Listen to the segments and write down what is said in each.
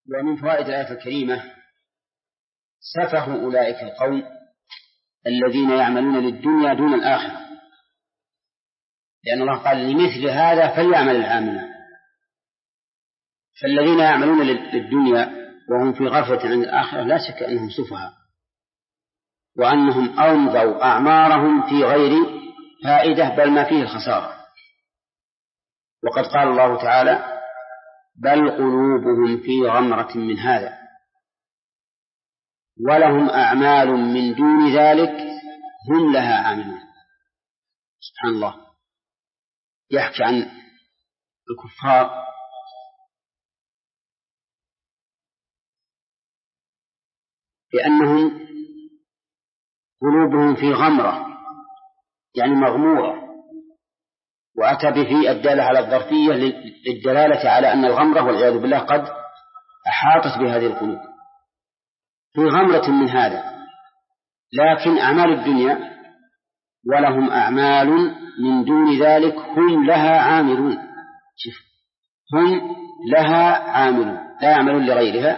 ومن فوائد الآية الكريمة سفه أولئك القوم الذين يعملون للدنيا دون الآخرة، لأن الله قال لمثل هذا فليعمل العاملون. فالذين يعملون للدنيا وهم في غفلة عن الآخرة لا شك أنهم سفهاء، وأنهم أمضوا أعمارهم في غير فائدة بل ما فيه الخسارة. وقد قال الله تعالى بل قلوبهم في غمرة من هذا ولهم أعمال من دون ذلك هم لها عاملون. سبحان الله، يحكي عن الكفار بأنهم قلوبهم في غمرة يعني مغمورة، وأتى به الدالة على الظرفية للدلالة على أن الغمرة والعياذ بالله قد أحاطت بهذه القلوب في غمرة من هذا. لكن أعمال الدنيا ولهم أعمال من دون ذلك هم لها عاملون. شوف، هم لها عاملون، لا يعملون لغيرها،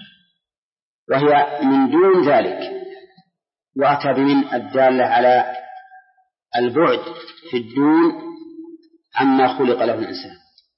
وهي من دون ذلك، وأتى بمن الدالة على البعد في الدون عما خلق له الإنسان.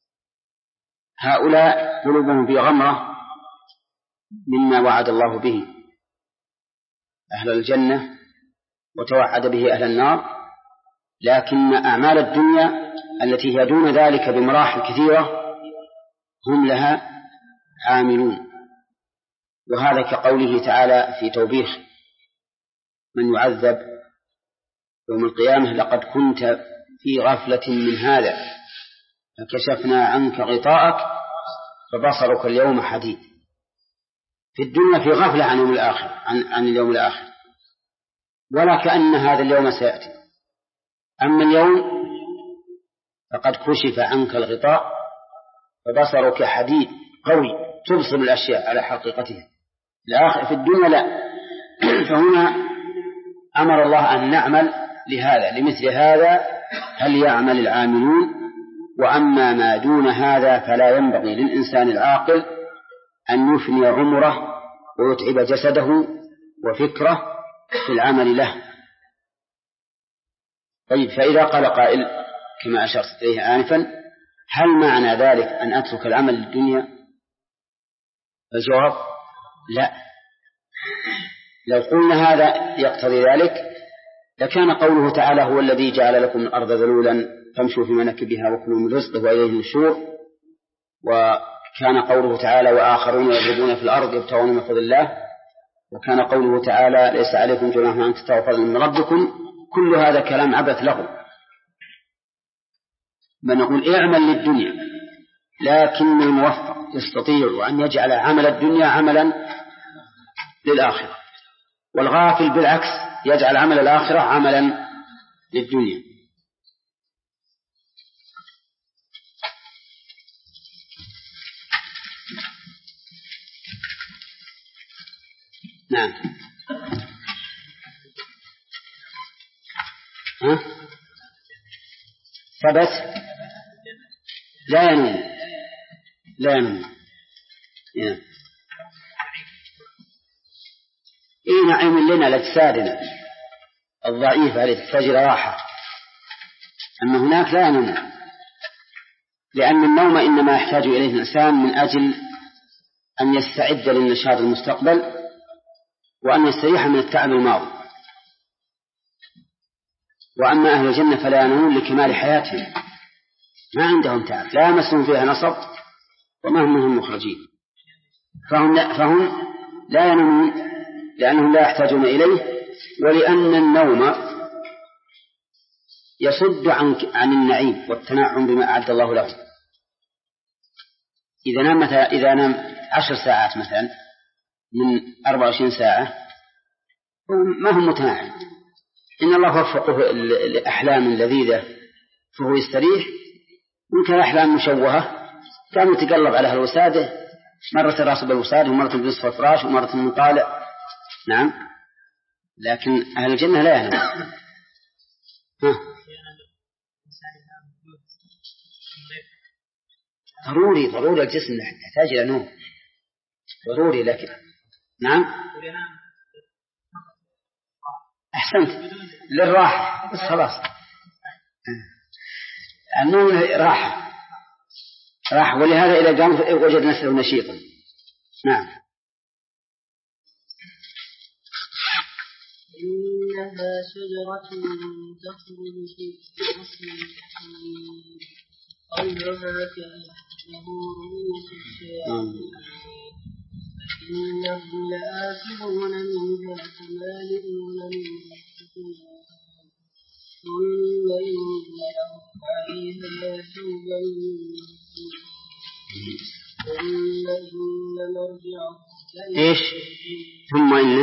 هؤلاء قلوبهم في غمرة مما وعد الله به أهل الجنة وتوعد به أهل النار، لكن أعمال الدنيا التي هي دون ذلك بمراحل كثيرة هم لها عاملون. وهذا كقوله تعالى في توبيخ من يعذب يوم القيامة لقد كنت في غفلة من هذا فكشفنا عنك غطاءك فبصرك اليوم حديد. في الدنيا في غفلة عن يوم الآخر، عن اليوم الآخر، ولا كأن هذا اليوم سيأتي. أما اليوم فقد كشف عنك الغطاء فبصرك حديد قوي تبصر الأشياء على حقيقتها. الآخر في الدنيا لا. فهنا أمر الله أن نعمل لهذا، لمثل هذا هل يعمل العاملون. وأما ما دون هذا فلا ينبغي للإنسان العاقل أن يفني عمره ويتعب جسده وفكره في العمل له. طيب، فإذا قال قائل كما أشرت إليه آنفا هل معنى ذلك أن أترك العمل للدنيا؟ الجواب لا. لو قلنا هذا يقتضي ذلك لكان قوله تعالى هو الذي جعل لكم الأرض ذلولا فامشوا في مناكبها وكلوا من رزقه وإليه النشور. وكان قوله تعالى وآخرون يضربون في الأرض يبتغون من فضل الله. وكان قوله تعالى ليس عليكم جناح أن تبتغوا فضلا من ربكم. كل هذا كلام عبث لغو. من نقول اعمل للدنيا، لكن الموفق يستطيع أن يجعل عمل الدنيا عملا للآخرة، والغافل بالعكس يجعل عمل الآخرة عملا للدنيا. نعم. ثبت لا ينوم، لا ينوم. إيه نعيم لنا لأجسادنا الضعيفة التي تحتاج إلى راحة، أما هناك لا ينوم، لأن النوم إنما يحتاج إليه الإنسان من أجل أن يستعد للنشاط المستقبل وأن يستريح من التعب الماضي. وأما أهل الجنة فلا ينامون لكمال حياتهم، ما عندهم تعب، لا يمسهم فيها نصب وما هم منهم مخرجين، فهم لا ينامون لأنهم لا يحتاجون إليه، ولأن النوم يصد عن النعيم والتنعم بما أعد الله له. إذا نام 10 ساعات مثلا من 24 ساعة ما هم متناعم، إن الله وفقه لأحلام لذيذة فهو يستريح. ممكن أحلام مشوهة كان يتقلب على الوسادة، مرة راسه بالوسادة ومرة بنصف الفراش ومرة من طالع. نعم، لكن أهل الجنة لا ينام. ضروري الجسم يحتاج إلى نوم، ضروري لكن نعم أحسنت للراحة بس خلاص النوم راحة ولهذا إذا قام وجد نفسه نشيطا. نعم. إنها شجرة تخرج في أصل الجحيم طلعها كأنه رؤوس الشياطين إنهم لآكلون منها فمالئون منها ثم إن لهم عليها شوبا ثم إن مرجعهم إيش ثم إن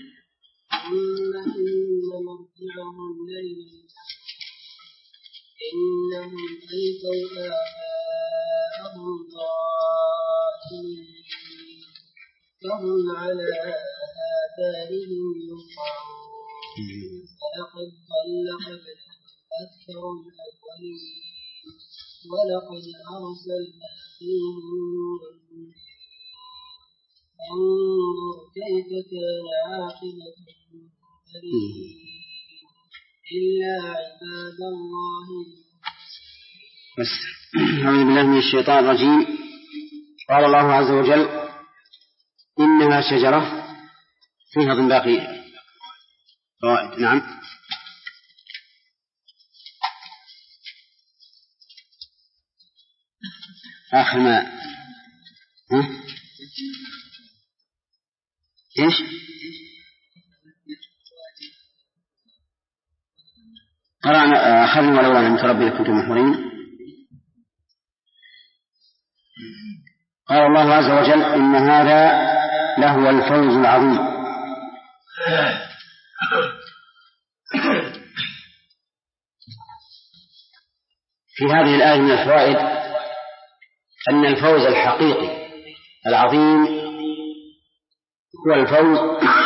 مرجعهم ليلا إنهم ألقوا آباءهم ضالين فهم على آثارهم يهرعون فلقد ضل قبلهم أكثر الأولين ولقد أرسلنا فيهم انظر كيف كان عاقبة المنذرين إلا عباد الله. أعوذ بالله من الشيطان الرجيم. قال الله عز وجل إنها شجرة فيها ضمباقي فوائد. نعم. آخر ما إيش قرأنا أخذنا ولولا أن تربي كنتم محورين. قال الله عز وجل إن هذا لهو الفوز العظيم. في هذه الآية من الفوائد أن الفوز الحقيقي العظيم هو الفوز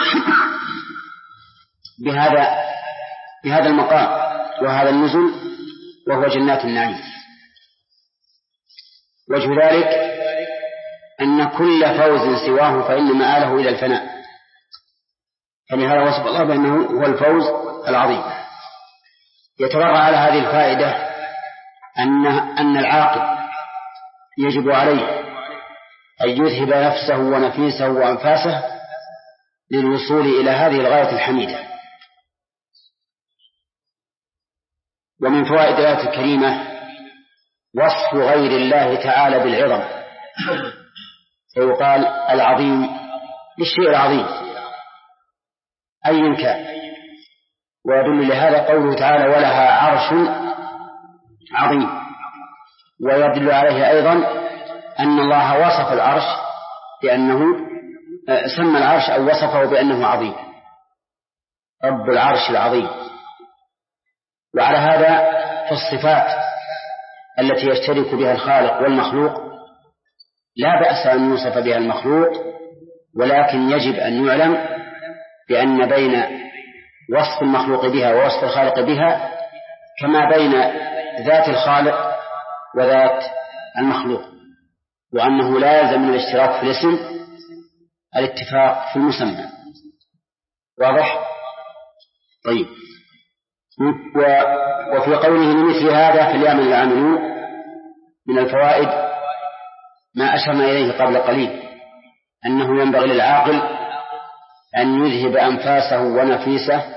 بهذا المقام وهذا النزل وهو جنات النعيم. وجه ذلك أن كل فوز سواه فإن مآله إلى الفناء، فلهذا وصف الله بأنه هو الفوز العظيم. يتبرع على هذه الفائدة أن العاقل يجب عليه أن يذهب نفسه ونفيسه وأنفاسه للوصول إلى هذه الغاية الحميدة. ومن فوائد الآية الكريمة وصف غير الله تعالى بالعظم، فيقال العظيم للشيء العظيم أيا كان. ويدل لهذا قوله تعالى ولها عرش عظيم. ويدل عليه أيضا أن الله وصف العرش بأنه سمى العرش أو وصفه بأنه عظيم، رب العرش العظيم. وعلى هذا فالصفات التي يشترك بها الخالق والمخلوق لا بأس أن يوصف بها المخلوق، ولكن يجب أن يعلم بأن بين وصف المخلوق بها ووصف الخالق بها كما بين ذات الخالق وذات المخلوق، وأنه لا يلزم من الاشتراك في الاسم الاتفاق في المسمى. واضح؟ طيب. وفي قوله لمثل هذا فليعمل العاملون من الفوائد ما أشرنا إليه قبل قليل، أنه ينبغي للعاقل أن يذهب أنفاسه ونفيسه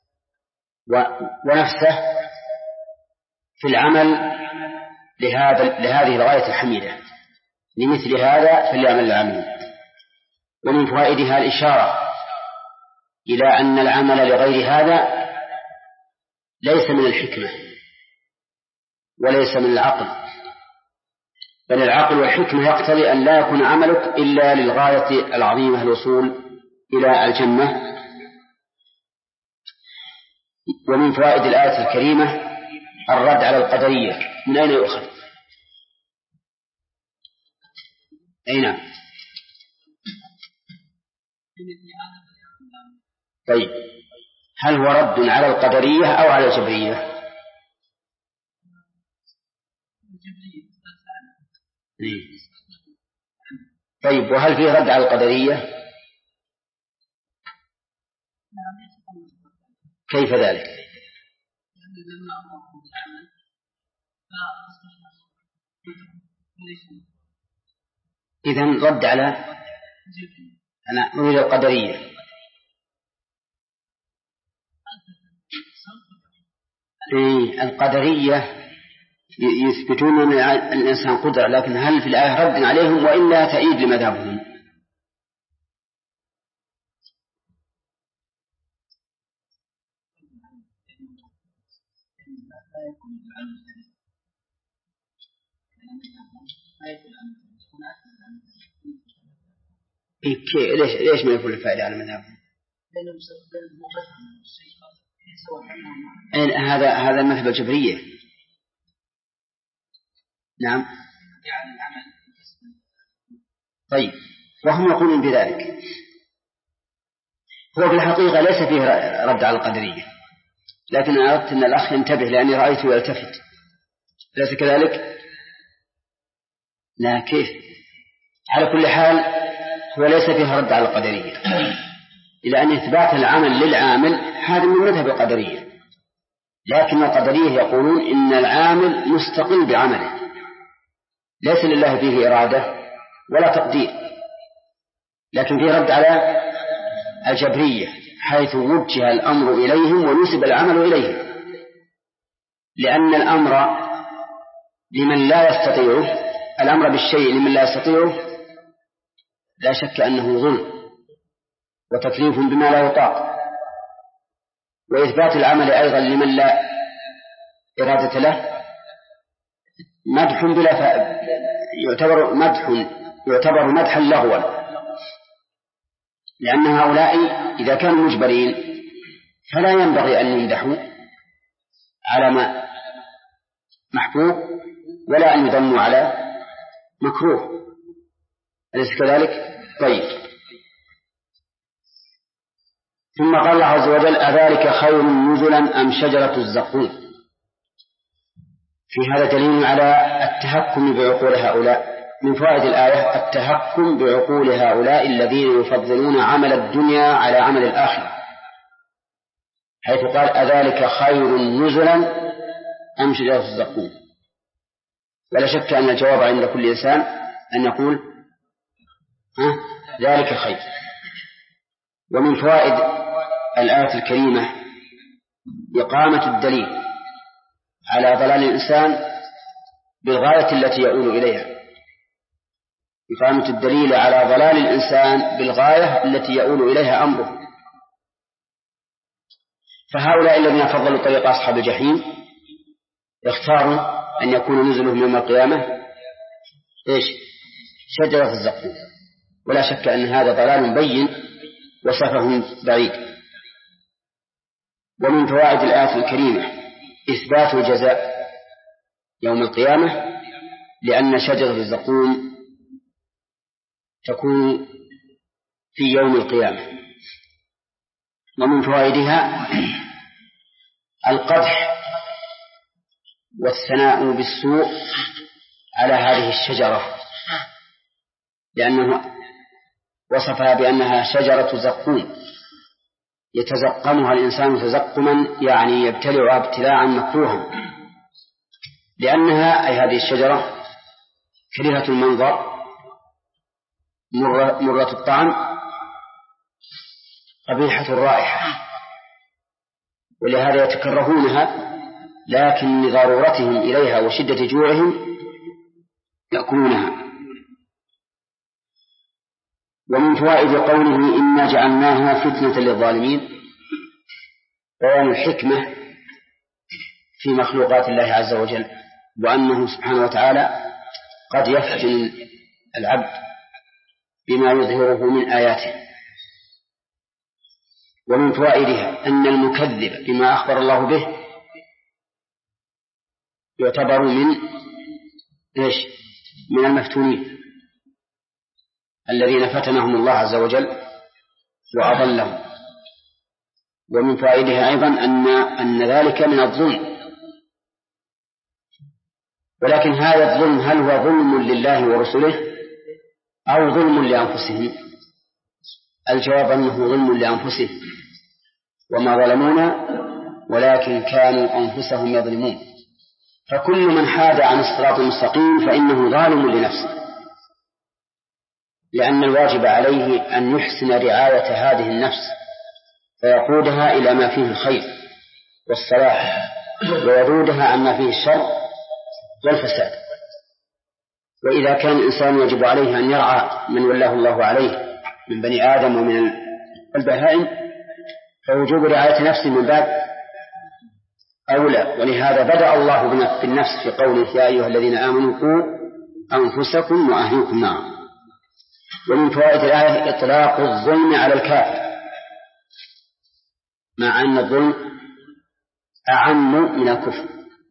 ونفسه في العمل لهذه الغاية الحميدة. لمثل هذا فليعمل العاملون. ومن فوائدها الإشارة إلى أن العمل لغير هذا ليس من الحكمة وليس من العقل، بل العقل والحكمة يقتضي أن لا يكون عملك إلا للغاية العظيمة الوصول إلى الجنة. ومن فوائد الآية الكريمة الرد على القدرية. من أين يؤخذ؟ أين؟ طيب، هل هو رد على القدرية أو على الجبرية؟ طيب، وهل فيه رد على القدرية؟ كيف ذلك؟ إذن رد على أنا أريد القدرية. القدرية يثبتون أن الإنسان قدر، لكن هل في الآية رد عليهم وإلا تأييد لمذهبهم؟ ليش ما يكون الفائدة على مذهبهم؟ هذا المذهب الجبرية. نعم. طيب، وهم يقولون بذلك. هو في الحقيقة ليس فيه رد على القدرية، لكن أنا أردت أن الأخ ينتبه لأني رأيته يلتفت. ليس كذلك؟ لا، كيف؟ على كل حال هو ليس فيه رد على القدرية، إلى أن إثبات العمل للعامل هذا من مذهب القدرية، لكن القدرية يقولون إن العامل مستقل بعمله، ليس لله فيه إرادة ولا تقدير، لكن فيه رد على الجبرية حيث وجه الأمر إليهم ونسب العمل إليهم، لأن الأمر لمن لا يستطيعه، الأمر بالشيء لمن لا يستطيعه لا شك أنه ظلم وتكليف بما لا يطاق، وإثبات العمل أيضا لمن لا إرادة له مدح بلا يعتبر مدحا لغوا، لأن هؤلاء إذا كانوا مجبرين فلا ينبغي أن يمدحوا على ما محبوب ولا أن يذموا على مكروه، أليس كذلك؟ طيب، ثم قال الله عز وجل: أذلك خير نزلا أم شجرة الزقوم؟ في هذا دليل على التهكم بعقول هؤلاء. من فوائد الآية التهكم بعقول هؤلاء الذين يفضلون عمل الدنيا على عمل الآخرة، حيث قال: أذلك خير نزلا أم شجرة الزقوم؟ ولا شك أن الجواب عند كل إنسان أن يقول ذلك خير. ومن فوائد الآية الكريمة إقامة الدليل على ضلال الإنسان بالغاية التي يؤول إليها، إقامة الدليل على ضلال الإنسان بالغاية التي يؤول إليها أمره. فهؤلاء الذين فضلوا طريق أصحاب الجحيم اختاروا أن يكون نزلهم يوم القيامة شجرة الزقوم، ولا شك أن هذا ضلال بين وسفه بعيد. ومن فوائد الآية الكريمة إثبات الجزاء يوم القيامة، لأن شجرة الزقوم تكون في يوم القيامة. ومن فوائدها القدح والثناء بالسوء على هذه الشجرة، لأنه وصفها بأنها شجرة زقوم يتزقمها الإنسان تزقما، يعني يبتلعها ابتلاعا مكروها، لأنها أي هذه الشجرة كريهة المنظر مرة الطعم قبيحة الرائحة، ولهذا يتكرهونها، لكن لضرورتهم إليها وشدة جوعهم يأكلونها. ومن فوائد قوله إنا جعلناها فتنة للظالمين بيان الحكمة في مخلوقات الله عز وجل، وأنه سبحانه وتعالى قد يفتن العبد بما يظهره من آياته. ومن فوائدها أن المكذب بما أخبر الله به يعتبر من المفتونين الذين فتنهم الله عز وجل وأضلهم. ومن فوائدها أيضا أن ذلك من الظلم، ولكن هذا الظلم هل هو ظلم لله ورسله أو ظلم لأنفسهم؟ الجواب أنه ظلم لأنفسهم، وما ظلمونا ولكن كانوا أنفسهم يظلمون. فكل من حاد عن الصراط المستقيم فإنه ظالم لنفسه، لأن الواجب عليه أن يحسن رعاية هذه النفس فيقودها إلى ما فيه الخير والصلاح، ويرودها عما فيه الشر والفساد. وإذا كان الإنسان يجب عليه أن يرعى من ولاه الله عليه من بني آدم ومن البهائم، فوجوب رعاية نفسه من باب أولى. ولهذا بدأ الله بالنفس في قوله يا أيها الذين آمنوا قوا أنفسكم وأهليكم نارا. ومن فوائد الآية إطلاق الظلم على الكافر، مع أن الظلم أعم من الكفر،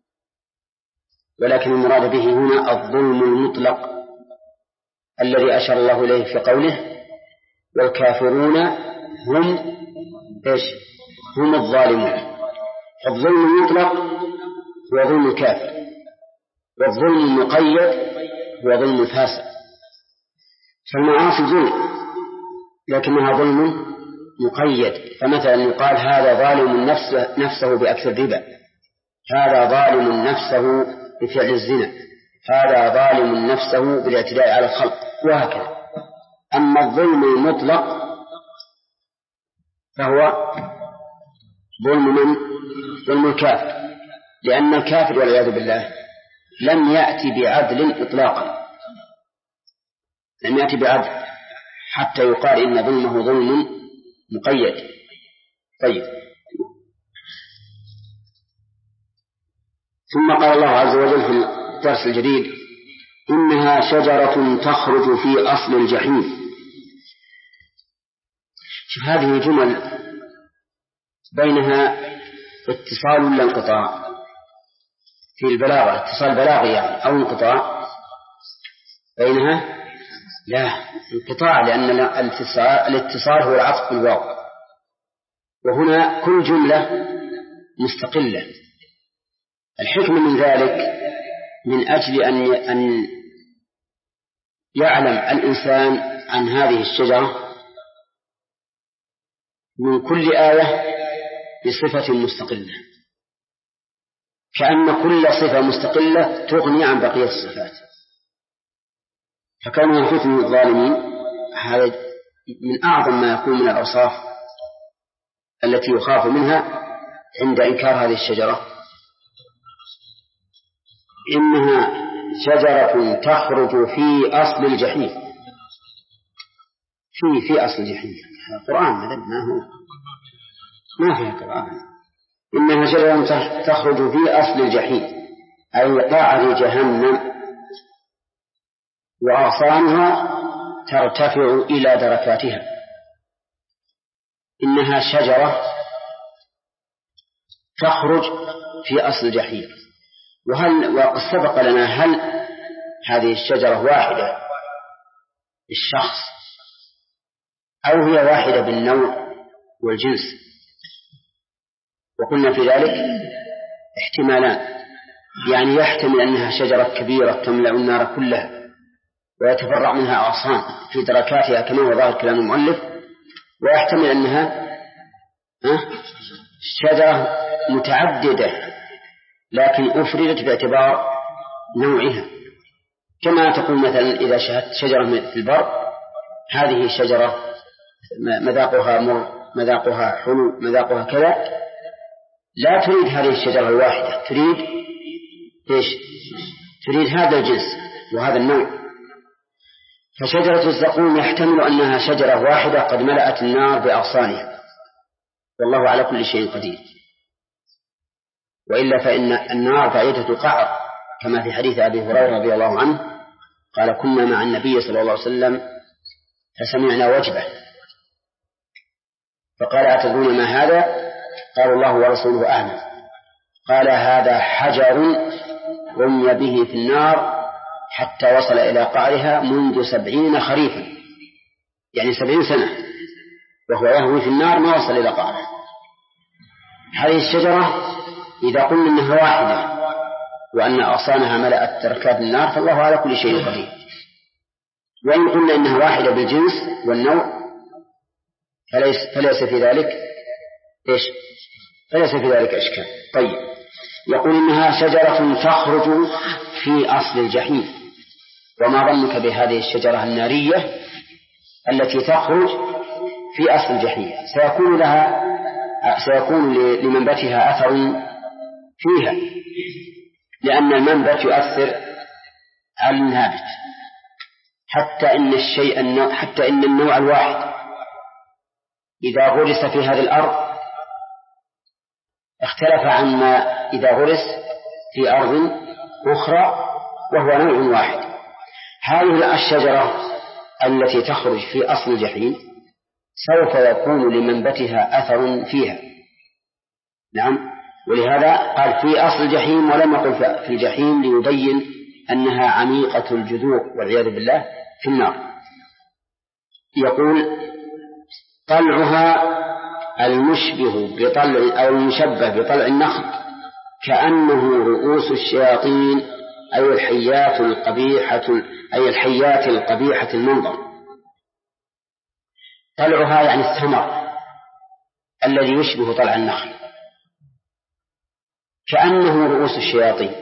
ولكن المراد به هنا الظلم المطلق الذي أشار الله إليه في قوله والكافرون هم الظالمون. فالظلم المطلق هو ظلم الكافر، والظلم المقيد هو ظلم الفاسق. فالمعاصي ظلم لكنها ظلم مقيد، فمثلا يقال هذا ظالم نفسه بأكل الربا، هذا ظالم نفسه بفعل الزنا، هذا ظالم نفسه بالاعتداء على الخلق، وهكذا. أما الظلم المطلق فهو ظلم الكافر، لأن الكافر والعياذ بالله لم يأتي بعدل إطلاقا، لم يأتي بعدل حتى يقال إن ظلمه ظلم مقيد. طيب، ثم قال الله عز وجل في الدرس الجديد إنها شجرة تخرج في أصل الجحيم. شوف هذه الجمل بينها اتصال ولا انقطاع؟ في البلاغة اتصال بلاغي يعني أو انقطاع بينها؟ لا، انقطاع، لأن الاتصال هو العطف بالواو، وهنا كل جملة مستقلة. الحكمة من ذلك من أجل أن يعلم الإنسان عن هذه الشجرة من كل آية بصفة مستقلة، كأن كل صفة مستقلة تغني عن بقية الصفات. فكانوا ينفتن الظالمين، هذا من أعظم ما يكون من الأوصاف التي يخاف منها عند إنكار هذه الشجرة. إنها شجرة تخرج في أصل الجحيم. في أصل الجحيم القرآن ما فيها قرآن. إنها شجرة تخرج في أصل الجحيم أي قعر جهنم، وأغصانها ترتفع إلى دركاتها. إنها شجرة تخرج في أصل الجحيم. وقد سبق لنا هل هذه الشجرة واحدة بالشخص أو هي واحدة بالنوع والجنس؟ وقلنا في ذلك احتمالان، يعني يحتمل أنها شجرة كبيرة تملأ النار كلها ويتفرع منها أغصان في دركاتها كما هو ظاهر كلام المؤلف، ويحتمل أنها شجرة متعددة لكن أفردت باعتبار نوعها، كما تقول مثلا إذا شاهدت شجرة في البر هذه الشجرة مذاقها مر، مذاقها حلو، مذاقها كذا، لا تريد هذه الشجرة الواحدة، تريد هذا الجنس وهذا النوع. فشجرة الزقوم يحتمل أنها شجرة واحدة قد ملأت النار بأغصانها، والله على كل شيء قدير. وإلا فإن النار بعيدة قعر، كما في حديث أبي هريرة رضي الله عنه قال كنا مع النبي صلى الله عليه وسلم فسمعنا وجبة فقال أتدرون ما هذا؟ قال الله ورسوله أعلم. قال هذا حجر رمي به في النار حتى وصل إلى قعرها منذ 70 خريفا، يعني 70 سنة وهو يهوي في النار ما وصل إلى قعرها. هذه الشجرة إذا قلنا أنها واحدة وأن أغصانها ملأت تركات النار فالله على كل شيء قدير. وإن قلنا إنها واحدة بالجنس والنوع فليس في ذلك فليس في ذلك إشكال. طيب، يقول إنها شجرة تخرج في أصل الجحيم. وما ظنك بهذه الشجرة النارية التي تخرج في أصل الجحيم؟ سيكون لمنبتها أثر فيها، لأن المنبت يؤثر على النابت، حتى إن النوع الواحد إذا غرس في هذه الأرض اختلف عما إذا غرس في أرض أخرى وهو نوع واحد. هذه الشجرة التي تخرج في أصل الجحيم سوف يكون لمنبتها أثر فيها. نعم، ولهذا قال في أصل الجحيم ولم يقل في الجحيم، ليبين أنها عميقة الجذور والعياذ بالله في النار. يقول طلعها المشبه بطلع أو المشبه بطلع النخل كأنه رؤوس الشياطين، أي الحيات القبيحة المنظر. طلعها يعني الثمر الذي يشبه طلع النخل، كأنه رؤوس الشياطين.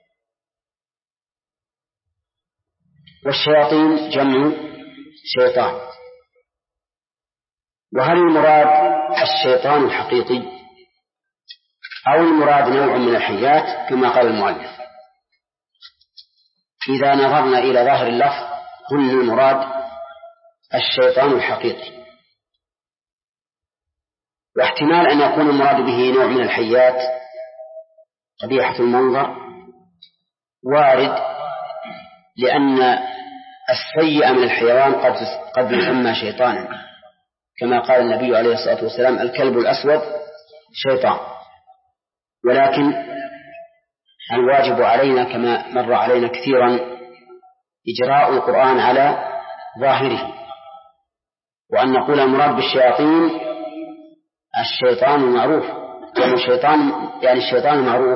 والشياطين جمع شيطان. وهل المراد الشيطان الحقيقي أو المراد نوع من الحيات كما قال المؤلف؟ إذا نظرنا إلى ظاهر اللفظ قلنا المراد الشيطان الحقيقي، واحتمال أن يكون المراد به نوع من الحيات قبيحة المنظر وارد، لأن السيء من الحيوان قد يسمى شيطانا، كما قال النبي عليه الصلاة والسلام الكلب الأسود شيطان. ولكن الواجب علينا كما مر علينا كثيرا إجراء القرآن على ظاهره، وأن نقول المراد بالشياطين الشيطان المعروف، يعني الشيطان المعروف،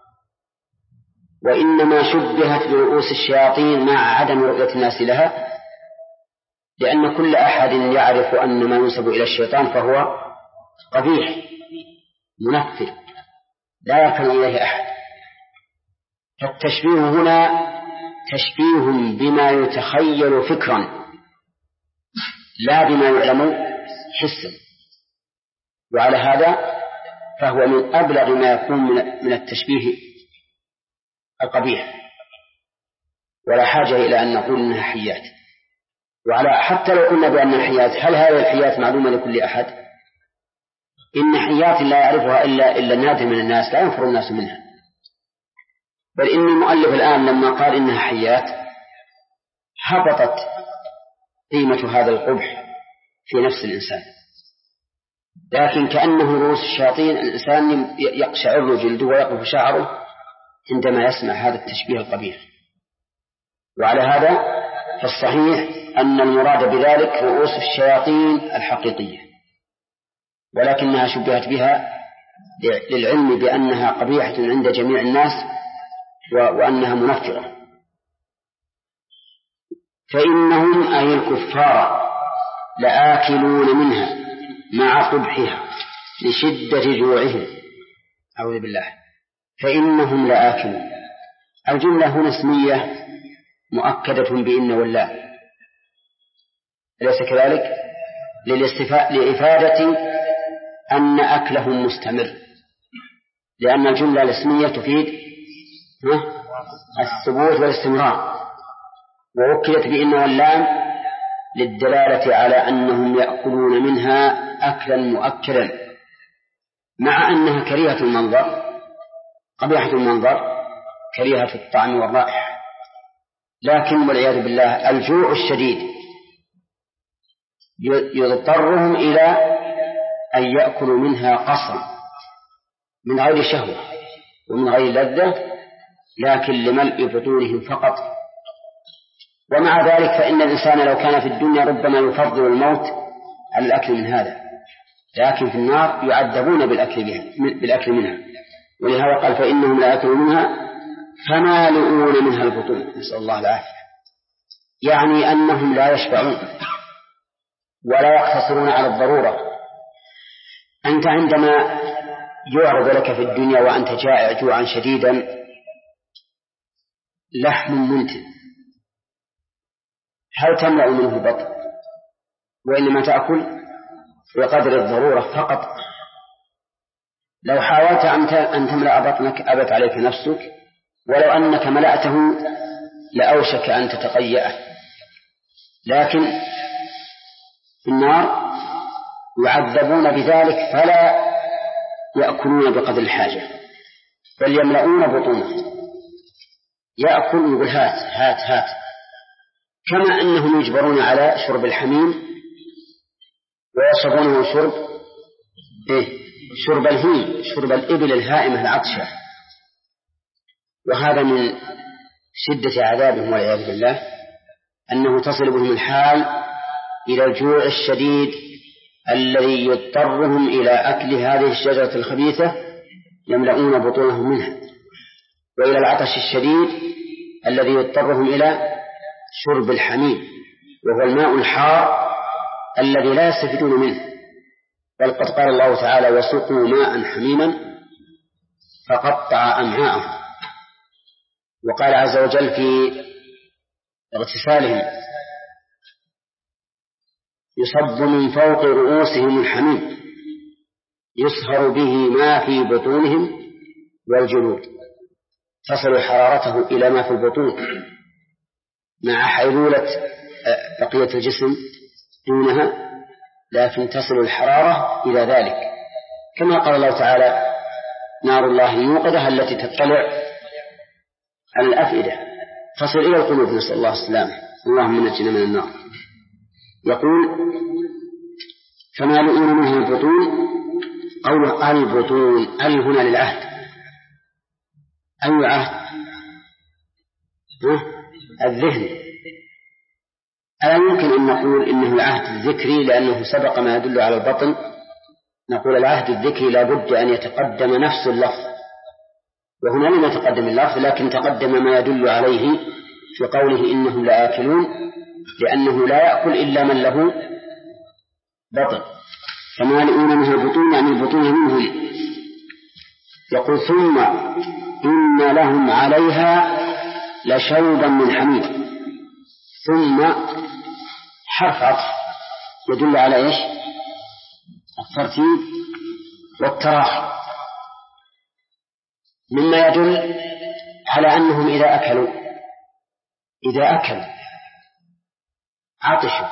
وإنما شبهت برؤوس الشياطين مع عدم رؤية الناس لها، لأن كل أحد يعرف أن ما ينسب إلى الشيطان فهو قبيح منفر لا يركن إليه أحد. فالتشبيه هنا تشبيه بما يتخيل فكرا لا بما يعلم حسا، وعلى هذا فهو من أبلغ ما يكون من التشبيه القبيح، ولا حاجة إلى أن نقول إنها حيات. حتى لو قلنا بأن الحيات، هل هذه الحيات معلومة لكل أحد؟ إن حيات لا يعرفها إلا النادر من الناس، لا ينفر الناس منها. بل إن المؤلف الآن لما قال إنها حيات هبطت قيمة هذا القبح في نفس الإنسان، لكن كأنه رؤوس الشياطين الإنسان يقشعر جلده ويقف شعره عندما يسمع هذا التشبيه القبيح. وعلى هذا فالصحيح أن المراد بذلك رؤوس الشياطين الحقيقية، ولكنها شبهت بها للعلم بأنها قبيحة عند جميع الناس وأنها منفرة. فإنهم أي الكفار لآكلون منها مع قبحها لشدة جوعهم. أعوذ بالله. فإنهم لآكلون، الجملة هنا اسمية مؤكدة بإن والله، أليس كذلك؟ لإفادة أن أكلهم مستمر، لأن الجملة الاسمية تفيد الثبوت والاستمرار، ووكلت بإن واللام للدلالة على أنهم يأكلون منها أكلا مؤكدا، مع أنها كريهة المنظر قبيحة المنظر كريهة الطعم والرائحة، لكن والعياذ بالله الجوع الشديد يضطرهم إلى أن يأكلوا منها قصرا من غير شهوة ومن غير لذة، لكن لملء بطونهم فقط. ومع ذلك فإن الإنسان لو كان في الدنيا ربما يفضل الموت على الأكل من هذا، لكن في النار يعذبون بالأكل منها. ولهذا قال فإنهم لا يأكلون منها فمالئون منها البطون، نسأل الله العافية. يعني أنهم لا يشبعون ولا يقتصرون على الضرورة. أنت عندما يعرض لك في الدنيا وأنت جائع جوعا شديدا لحم منتن، هل تملأ منه البطن؟ وإنما تأكل بقدر الضرورة فقط. لو حاولت أن تملأ بطنك أبت عليك نفسك، ولو أنك ملأته لأوشك أن تتقيأه. لكن في النار يعذبون بذلك فلا يأكلون بقدر الحاجة، بل يملؤون بطونه، يأكل ويقول هات هات هات، كما أنهم يجبرون على شرب الحميم ويشربونه شرب الهيم، شرب الإبل الهائمة العطشة. وهذا من شدة عذابهم والعياذ بالله، أنه تصل بهم الحال إلى الجوع الشديد الذي يضطرهم إلى أكل هذه الشجرة الخبيثة يملؤون بطونهم منها، وإلى العطش الشديد الذي يضطرهم إلى شرب الحميم، وهو الماء الحار الذي لا يستفيدون منه. بل قد قال الله تعالى وسقوا ماء حميما فقطع أمعاءهم. وقال عز وجل في اغتسالهم يصب من فوق رؤوسهم الحميم يصهر به ما في بطونهم والجلود، تصل حرارته إلى ما في البطون مع حيلولة بقية الجسم دونها، لكن تصل الحرارة إلى ذلك، كما قال الله تعالى نار الله الموقدة التي تطلع على الأفئدة تصل إلى القلوب، نسأل الله السلامة، اللهم نجنا من النار. يقول فمالئون منه البطون أو البطون، هنا للعهد. أي عهد؟ الذهن. ألا يمكن أن نقول إنه العهد الذكري لأنه سبق ما يدل على البطن؟ نقول العهد الذكري لا بد أن يتقدم نفس اللفظ، وهنا لم يتقدم اللفظ لكن تقدم ما يدل عليه في قوله إنهم لآكلون، لأنه لا يأكل إلا من له بطن. فمالئون منها البطون يعني البطون منهم. يقول ثم إن لهم عليها لشوبا من حميم. ثم حرف عطف يدل على إيش؟ الترتيب والتراخي، مما يدل على أنهم إذا أكلوا عطشوا،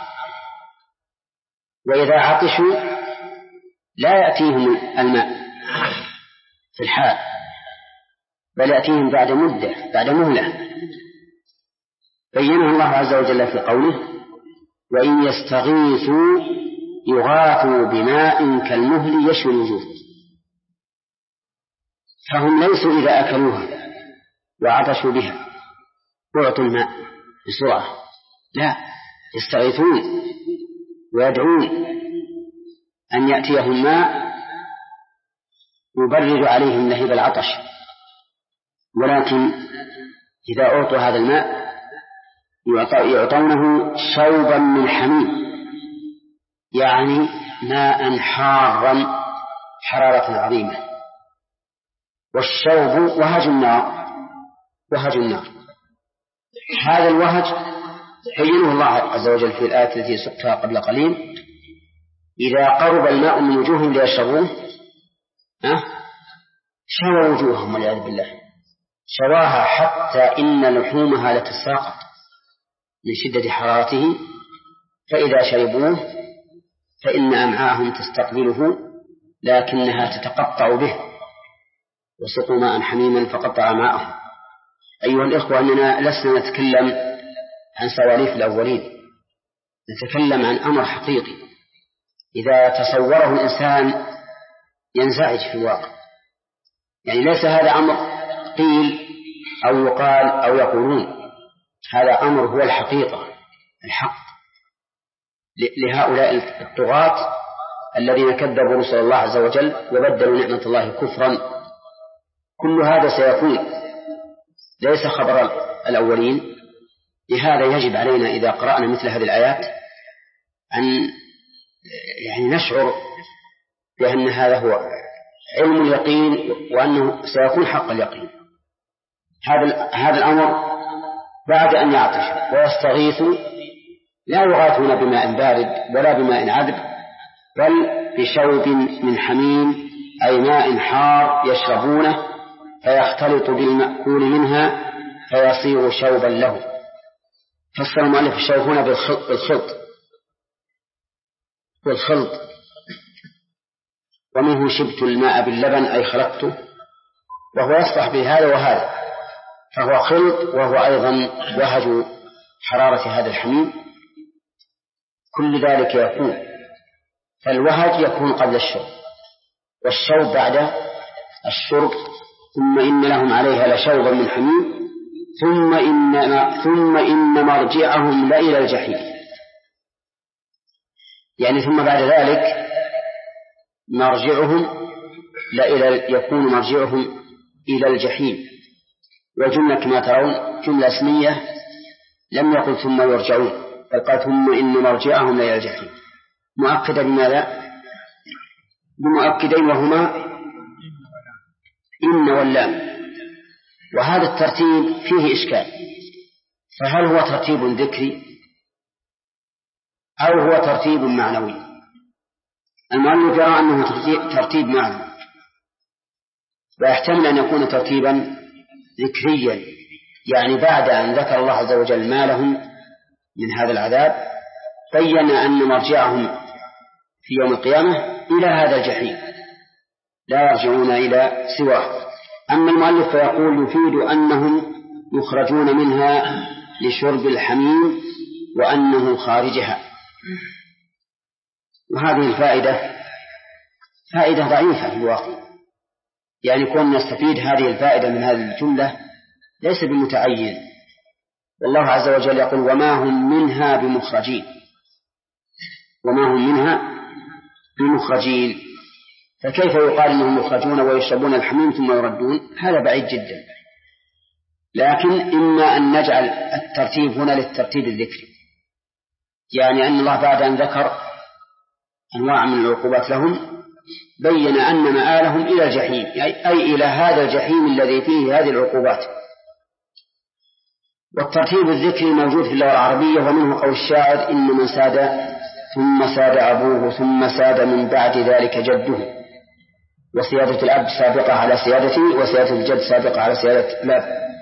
وإذا عطشوا لا يأتيهم الماء في الحال، بل يأتيهم بعد مدة، بعد مهلة. بينه الله عز وجل في قوله وإن يستغيثوا يغاثوا بماء كالمهل يشوي الوجوه. فهم ليسوا إذا أكلوها وعطشوا بها أعطوا الماء بسرعة، لا، يستغيثون ويدعون أن يأتيهم ماء يبرد عليهم لهيب العطش. ولكن إذا أعطوا هذا الماء يعطونه شوبا من حميم، يعني ماء حارا حرارة عظيمة. والشوب وهج النار، هذا الوهج بينه الله عز وجل في الآية التي سقتها قبل قليل. إذا قرب الماء من وجوههم ليشربوه شوى وجوههم والعياذ بالله، شواها حتى إن لحومها لتساقط من شدة حرارته، فإذا شربوه فإن أمعاءهم تستقبله لكنها تتقطع به. وسقوا ماء حميما فقطع أمعاءهم. أيها الإخوة، أننا لسنا نتكلم عن سواليف الأولين، نتكلم عن أمر حقيقي إذا تصوره الإنسان ينزعج في الواقع. يعني ليس هذا أمر قيل أو يقال أو يقولون، هذا أمر هو الحقيقة، الحق لهؤلاء الطغاة الذين كذبوا رسل الله عز وجل وبدلوا نعمة الله كفرا. كل هذا سيكون، ليس خبر الأولين لهذا يجب علينا إذا قرأنا مثل هذه الآيات أن نشعر بأن هذا هو علم اليقين وأنه سيكون حق اليقين. هذا الأمر بعد أن يعطش ويستغيثوا لا يغاثون بماء بارد ولا بماء عذب بل بشوب من حميم أي ماء حار يشربونه فيختلط بالمأكول منها فيصير شوبا له. فسر المؤلف الشوب هنا بالخلط ومنه شبت الماء باللبن أي خلطته وهو يصلح بهذا وهذا فهو خلط وهو أيضا وهج حرارة هذا الحميم. كل ذلك يكون فالوهج يكون قبل الشرب والشوب بعد الشرب. ثم إن لهم عليها لشوبا من حميم ثم إن مرجعهم لإلى الجحيم. يعني ثم بعد ذلك يكون مرجعهم إلى الجحيم. والجملة كما ترون جملة اسمية لم يقل ثم يرجعون بل قال ثم إن مرجعهم لإلى الجحيم مؤكدا بماذا؟ بمؤكدين وهما إن واللام. وهذا الترتيب فيه إشكال فهل هو ترتيب ذكري أو هو ترتيب معنوي؟ المؤلف يرى أنه ترتيب معنوي ويحتمل أن يكون ترتيبا ذكريا يعني بعد أن ذكر الله عز وجل ما لهم من هذا العذاب بين أن مرجعهم في يوم القيامة إلى هذا الجحيم لا يرجعون إلى سواه. أما المؤلف فيقول يفيد أنهم يخرجون منها لشرب الحميم وأنه خارجها. وهذه الفائدة فائدة ضعيفة في الواقع يعني كون نستفيد هذه الفائدة من هذه الجملة ليس بمتعين. والله عز وجل يقول وما هم منها بمخرجين فكيف يقال أنهم يخرجون ويشربون الحميم ثم يردون؟ هذا بعيد جدا. لكن إما أن نجعل الترتيب هنا للترتيب الذكري يعني أن الله بعد أن ذكر أنواع من العقوبات لهم بين أن مآلهم إلى الجحيم أي إلى هذا الجحيم الذي فيه هذه العقوبات. والترتيب الذكري موجود في اللغة العربية ومنه قول الشاعر إن من ساد ثم ساد أبوه ثم ساد من بعد ذلك جده وسيادة الأب سابقة على سيادته وسيادة الجد سابقة على سيادة الأب.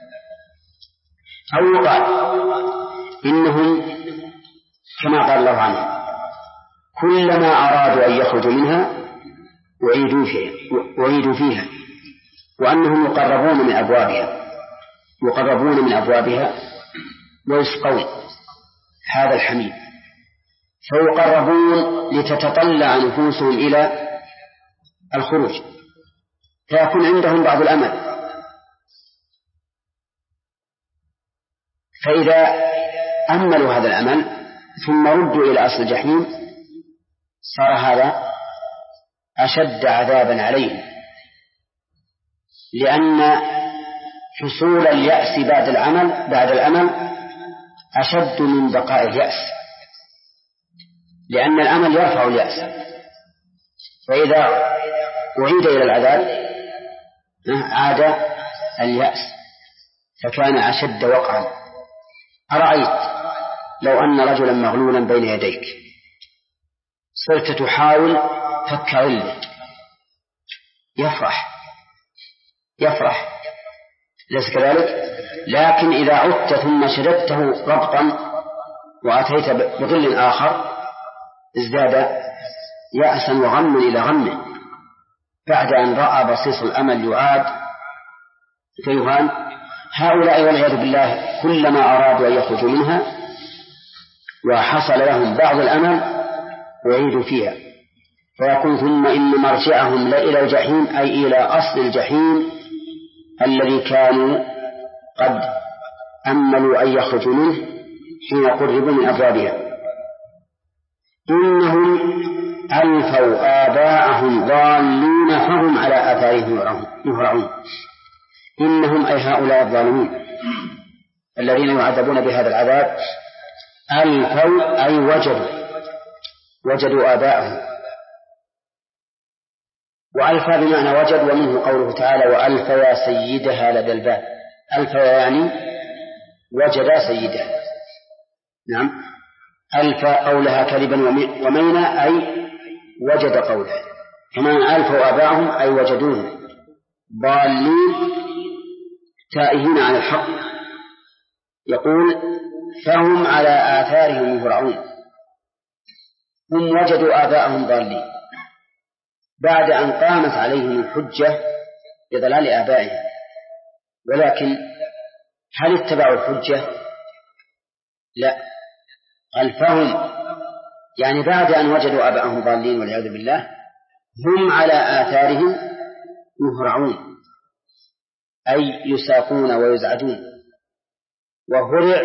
أو يقال إنهم كما قال الله عنه كلما أرادوا أن يخرجوا منها أعيدوا فيها وأنهم يقربون من أبوابها ويسقون هذا الحميم فيقربون لتتطلع نفوسهم إلى الخروج فيكون عندهم بعض الأمل. فإذا أملوا هذا الأمل ثم ردوا إلى أصل الجحيم صار هذا أشد عذابا عليهم لأن حصول اليأس بعد الأمل أشد من بقاء اليأس لأن الأمل يرفع اليأس. فإذا أعيد إلى العذاب عاد اليأس فكان أشد وقعا. أرأيت لو أن رجلا مغلولا بين يديك صرت تحاول فك عله يفرح ليس كذلك؟ لكن إذا عدت ثم شددته ربطا وأتيت بظل آخر ازداد يأسا وغما إلى غمه بعد أن رأى بصيص الأمل يعاد فيهان. هؤلاء والعياذ بالله كلما أرادوا أن يخرجوا منها وحصل لهم بعض الأمل أعيدوا فيها فيكون ثم إن مرجعهم لإلى الجحيم أي إلى أصل الجحيم الذي كانوا قد أملوا أن يخرجوا منه حين قربوا من أبوابها. إنهم ألفوا آباءهم ضالين فهم على آثارهم يهرعون. إنهم أي هؤلاء الظالمين الذين يعذبون بهذا العذاب ألفوا أي وجدوا آباءهم. وألفى بمعنى وجد، ومنه قوله تعالى وألفيا سيدها لدى الباب. ألفيا يعني وجد سيدها. نعم، ألفى قولها كذبا ومينا أي وجد قولها. كما ألفوا آباءهم أي وجدوهم ضالين تائهين عن الحق. يقول فهم على آثارهم يهرعون. هم وجدوا آباءهم ضالين بعد أن قامت عليهم الحجة بضلال آبائهم، ولكن هل اتبعوا الحجة؟ لا، قال فهم يعني بعد أن وجدوا آباءهم ضالين والعياذ بالله هم على آثارهم يهرعون أي يساقون ويزعجون. وهرع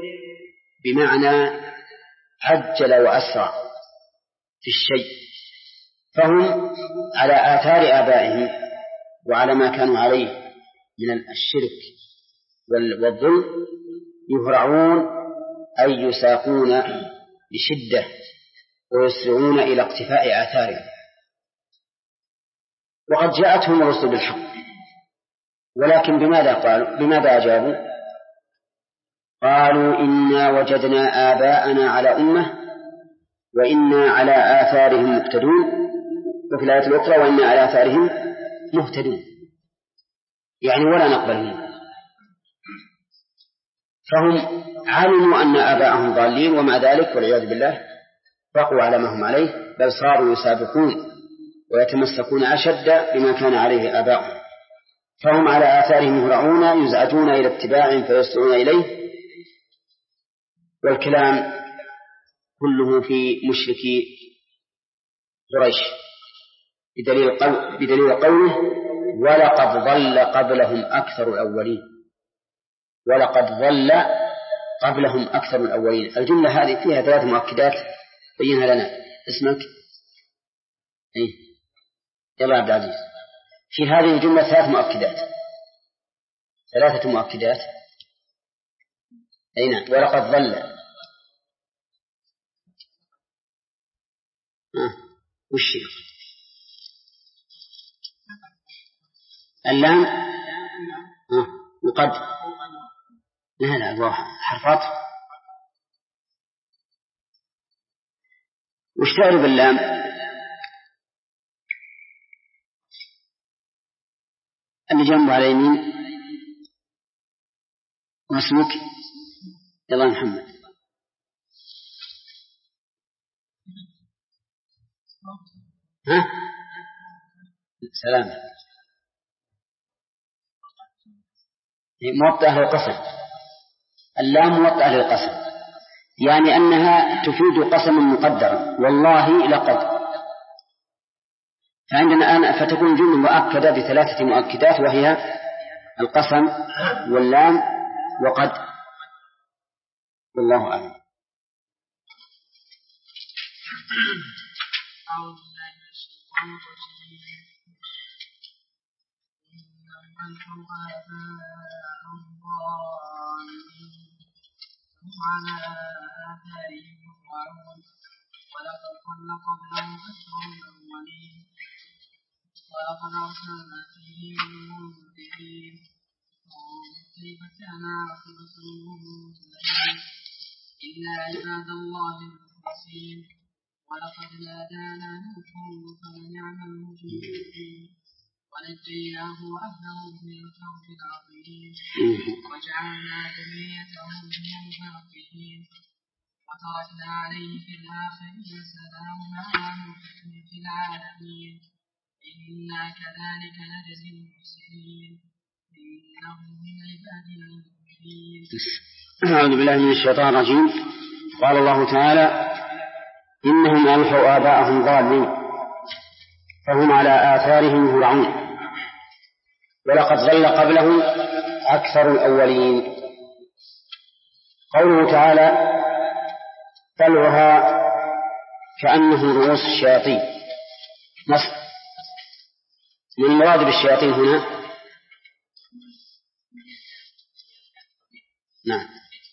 بمعنى عجل وأسرع في الشيء. فهم على آثار آبائهم وعلى ما كانوا عليه من الشرك والظلم يهرعون أي يساقون بشدة ويسرعون إلى اقتفاء آثارهم. وقد جاءتهم الرسل بالحق، ولكن بماذا أجابوا؟ قالوا إنا وجدنا آباءنا على أمة وإنا على آثارهم مقتدون، وفي الآية الأخرى وإنا على آثارهم مهتدون، يعني ولا نقبل منهم. فهم علموا أن آباءهم ضالين، ومع ذلك والعياذ بالله بقوا على ما هم عليه، بل صاروا يسابقون ويتمسكون أشد بما كان عليه آباؤهم. فهم على آثارهم يهرعون يزعجون إلى اتباعهم فيسرعون إليه. والكلام كله في مشركي قريش بدليل قوله ولقد ضل قبلهم أكثر الأولين. ولقد ضل قبلهم أكثر الأولين. الجملة هذه فيها 3 مؤكدات بينها لنا. اسمك يلا عبد العزيز. في هذه الجملة 3 مؤكدات، 3 مؤكدات. أين ولقد ضل وش اللام وقد لا الواحد حرفات. وش تعرف اللام؟ اللي جنبه على يمين. واسمك؟ يلا محمد. سلام. موطئة للقسم. اللام موطئة للقسم، يعني أنها تفيد قسما مقدرا، والله لقد. فعندنا الآن فتكون جملة مؤكدة ب3 مؤكدات، وهي القسم واللام وقد. والله أعلم. على آثارهم يهرعون ولقد ضل قبلهم أكثر الأولين ولقد أرسلنا فيهم منذرين كيف كان عاقبة المنذرين إلا عباد الله المخلصين ولقد نادانا نوح فلنعم المجيبون ونجيناه وأهله من الكرب العظيم وجعلنا ذريته هم الباقين وتركنا عليه في الآخرين سلام على نوح في العالمين إنا كذلك نجزي المحسنين إنه من عبادنا المؤمنين. أعوذ بالله من الشيطان الرجيم. قال الله تعالى إنهم ألفوا آباءهم ضالين فهم على آثارهم يهرعون ولقد ضل قبلهم أكثر الأولين. قوله تعالى طلعها كأنه رؤوس الشياطين. نصب. من المراد بالشياطين هنا نعم.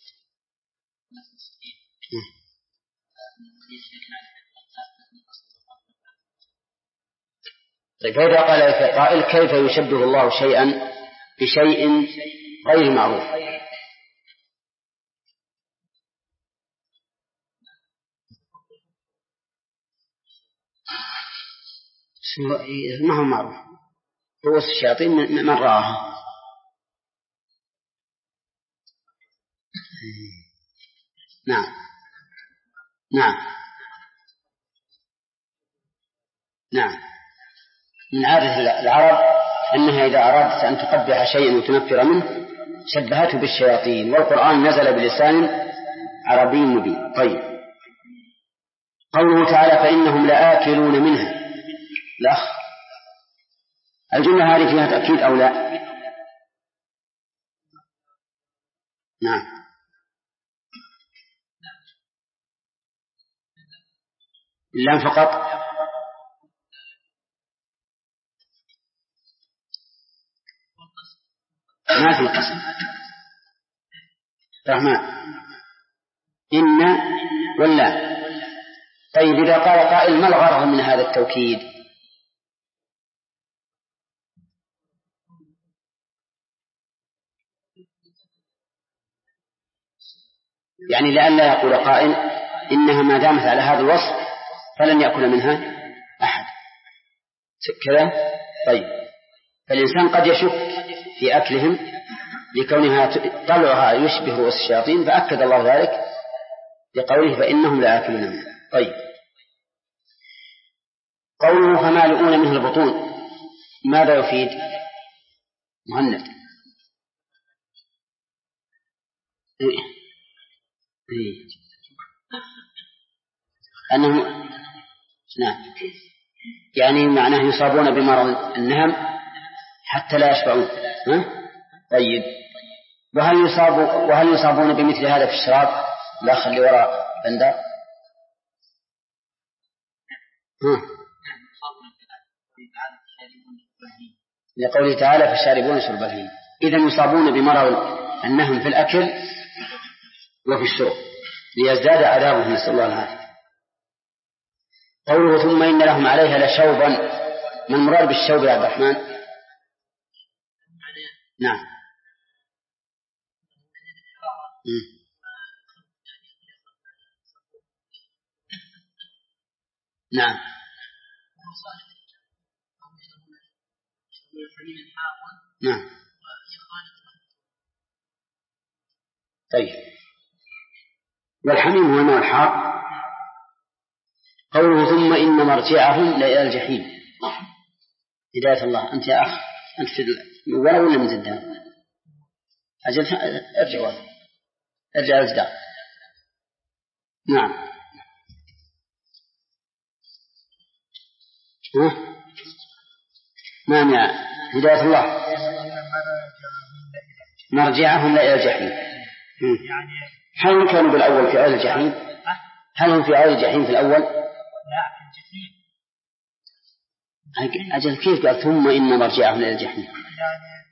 طيب فإذا قال في قائل كيف يشبه الله شيئا بشيء غير معروف؟ ما هو معروف، رؤوس الشياطين من رآها. نعم نعم نعم. من عادة العرب أنها إذا أرادت أن تقبح شيئا وتنفر منه شبهته بالشياطين، والقرآن نزل بلسان عربي مبين. طيب قوله تعالى فإنهم لآكلون منها، الأخ الجملة هذه فيها تأكيد أو لا؟ نعم. اللام فقط؟ ما في قسم. رحمن إن ولا. طيب إذا قال قائل ما الغرض من هذا التوكيد؟ يعني لئلا يقول قائل إنها ما دامت على هذا الوصف فلن يأكل منها أحد كذا. طيب فالإنسان قد يشك في أكلهم لكونها طلعها يشبه رؤوس الشياطين، فأكد الله ذلك بقوله فإنهم لا يأكلون منها. طيب قوله فمالئون منه البطون ماذا يفيد؟ مهند. أنهم نعم يعني معناه يصابون بمرض النهم حتى لا يشبعون. طيب وهل يصابون بمثل هذا في الشراب؟ لا خلي وراء بندر. لقوله تعالى فالشاربون شرب الهيم. إذن يصابون بمرض النهم في الأكل وفي الشرب ليزداد عذابهم، نسأل الله العافية. قوله ثم إن لهم عليها لشوبا، ما المراد بالشوب يا عبد الرحمن؟ نعم نعم نعم. طيب والحميم هو الماء الحار. قوله ثم إن مرجعهم لإلى الجحيم. هداية الله. أنت يا أخ أنت في ولا من زدان أجل ارجع ازداد. نعم نعم يا هداية الله. مرجعهم لإلى الجحيم. هل هم كانوا بالأول في أهل الجحيم؟ هل هم في أهل الجحيم في الأول؟ لا في الجحيم. أجل كيف قال ثم إن مرجعهم إلى الجحيم؟ يعني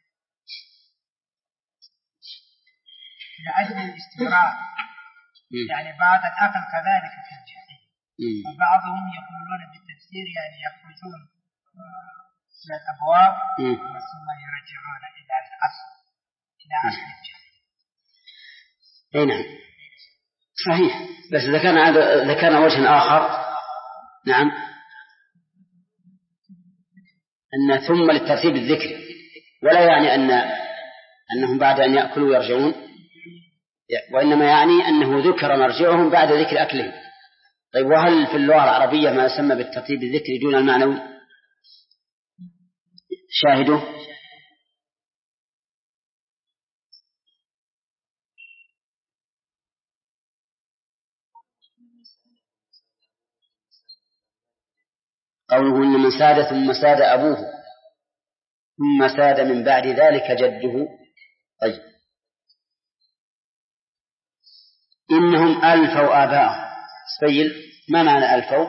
لأجل الاستمرار، يعني بعد الأكل كذلك في الجحيم. وبعضهم يقولون بالتفسير يعني يخرجون من الأبواب ثم يرجعون إلى الأصل إلى أصل الجحيم. نعم صحيح. بس إذا كان وجه آخر نعم أن ثم للترتيب الذكر، ولا يعني أنهم بعد أن يأكلوا يرجعون، وإنما يعني أنه ذكر مرجعهم بعد ذكر أكلهم. طيب وهل في اللغة العربية ما يسمى بالترتيب الذكري دون المعنوي؟ شاهدوا قوله إن من ساد ثم ساد أبوه ثم ساد من بعد ذلك جده. طيب إنهم ألفوا آباءهم. سبيل ما معنى ألفوا؟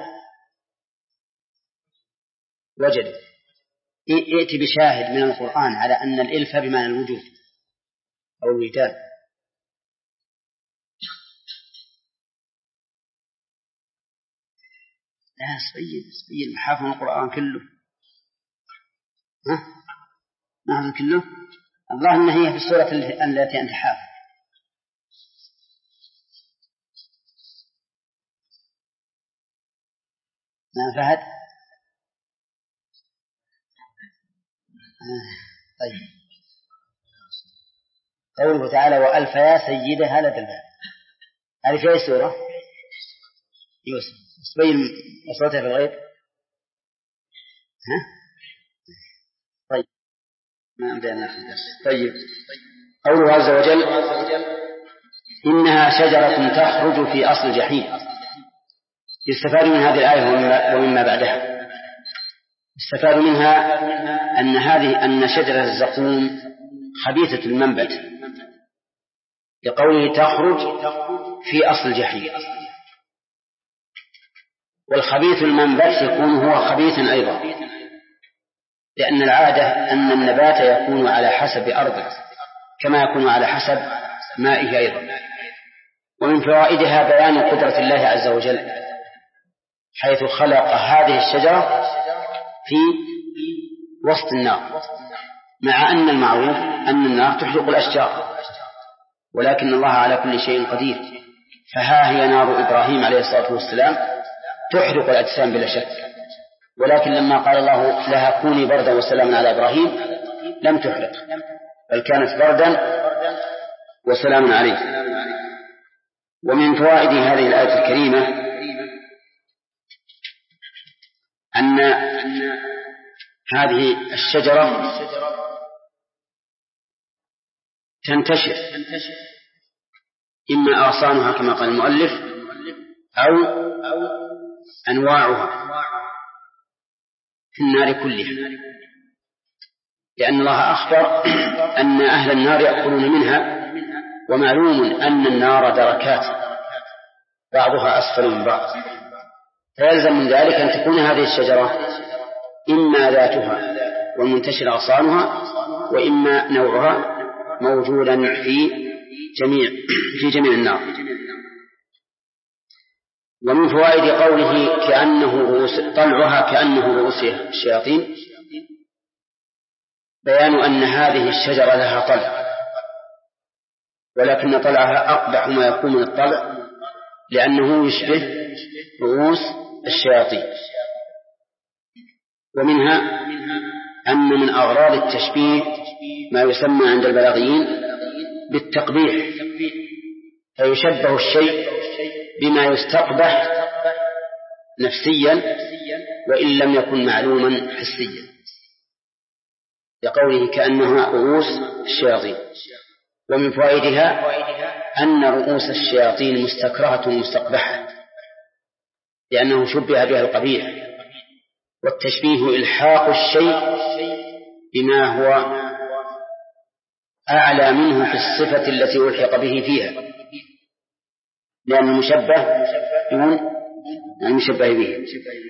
وجدوا. ائت بشاهد من القرآن على أن الإلف بمعنى الوجود أو الوجدان. لا سبيل حافظ القرآن كله. ما هذا كله الله إن هي في السورة التي أنت حافظ. ما فهد. طيب قوله تعالى وألف يا سيدها لدى الباب، هذه في أي سورة؟ يوسف. سبيل أصواتها في الغيب. طيب ما أبدأ ناخذ درس. طيب قوله عز وجل إنها شجرة تخرج في أصل الجحيم. يستفاد من هذه الآية ومما بعدها. يستفاد منها أن شجرة الزقوم خبيثة المنبت، لقوله تخرج في أصل الجحيم. والخبيث المنبت يكون هو خبيثا أيضا، لأن العادة أن النبات يكون على حسب أرضه كما يكون على حسب مائه أيضا. ومن فوائدها بيان قدرة الله عز وجل، حيث خلق هذه الشجرة في وسط النار، مع أن المعروف أن النار تحرق الأشجار، ولكن الله على كل شيء قدير. فها هي نار إبراهيم عليه الصلاة والسلام تحرق الأجسام بلا شك، ولكن لما قال الله لها كوني بردا وسلاما على إبراهيم لم تحرق، بل كانت بردا وسلاما عليه. ومن فوائد هذه الآية الكريمة أن هذه الشجرة تنتشر، إما أغصانها كما قال المؤلف أو أنواعها في النار كلها، لأن الله أخبر أن أهل النار يأكلون منها، ومعلوم أن النار دركات بعضها أسفل من بعض، فيلزم من ذلك أن تكون هذه الشجرة إما ذاتها والمنتشر أغصانها، وإما نوعها موجودا في جميع النار. ومن فوائد قوله طلعها كأنه رؤوس الشياطين بيان أن هذه الشجرة لها طلع، ولكن طلعها أقبح ما يكون من الطلع، لأنه يشبه رؤوس الشياطين. ومنها أن من أغراض التشبيه ما يسمى عند البلاغيين بالتقبيح، فيشبه الشيء بما يستقبح نفسيا وإن لم يكن معلوما حسيا، لقوله كأنها رؤوس الشياطين. ومن فوائدها أن رؤوس الشياطين مستكرهة مستقبحة، لأنه شبه بها القبيح، والتشبيه إلحاق الشيء بما هو أعلى منه في الصفة التي ألحق به فيها، لأن المشبه يكون المشبه به.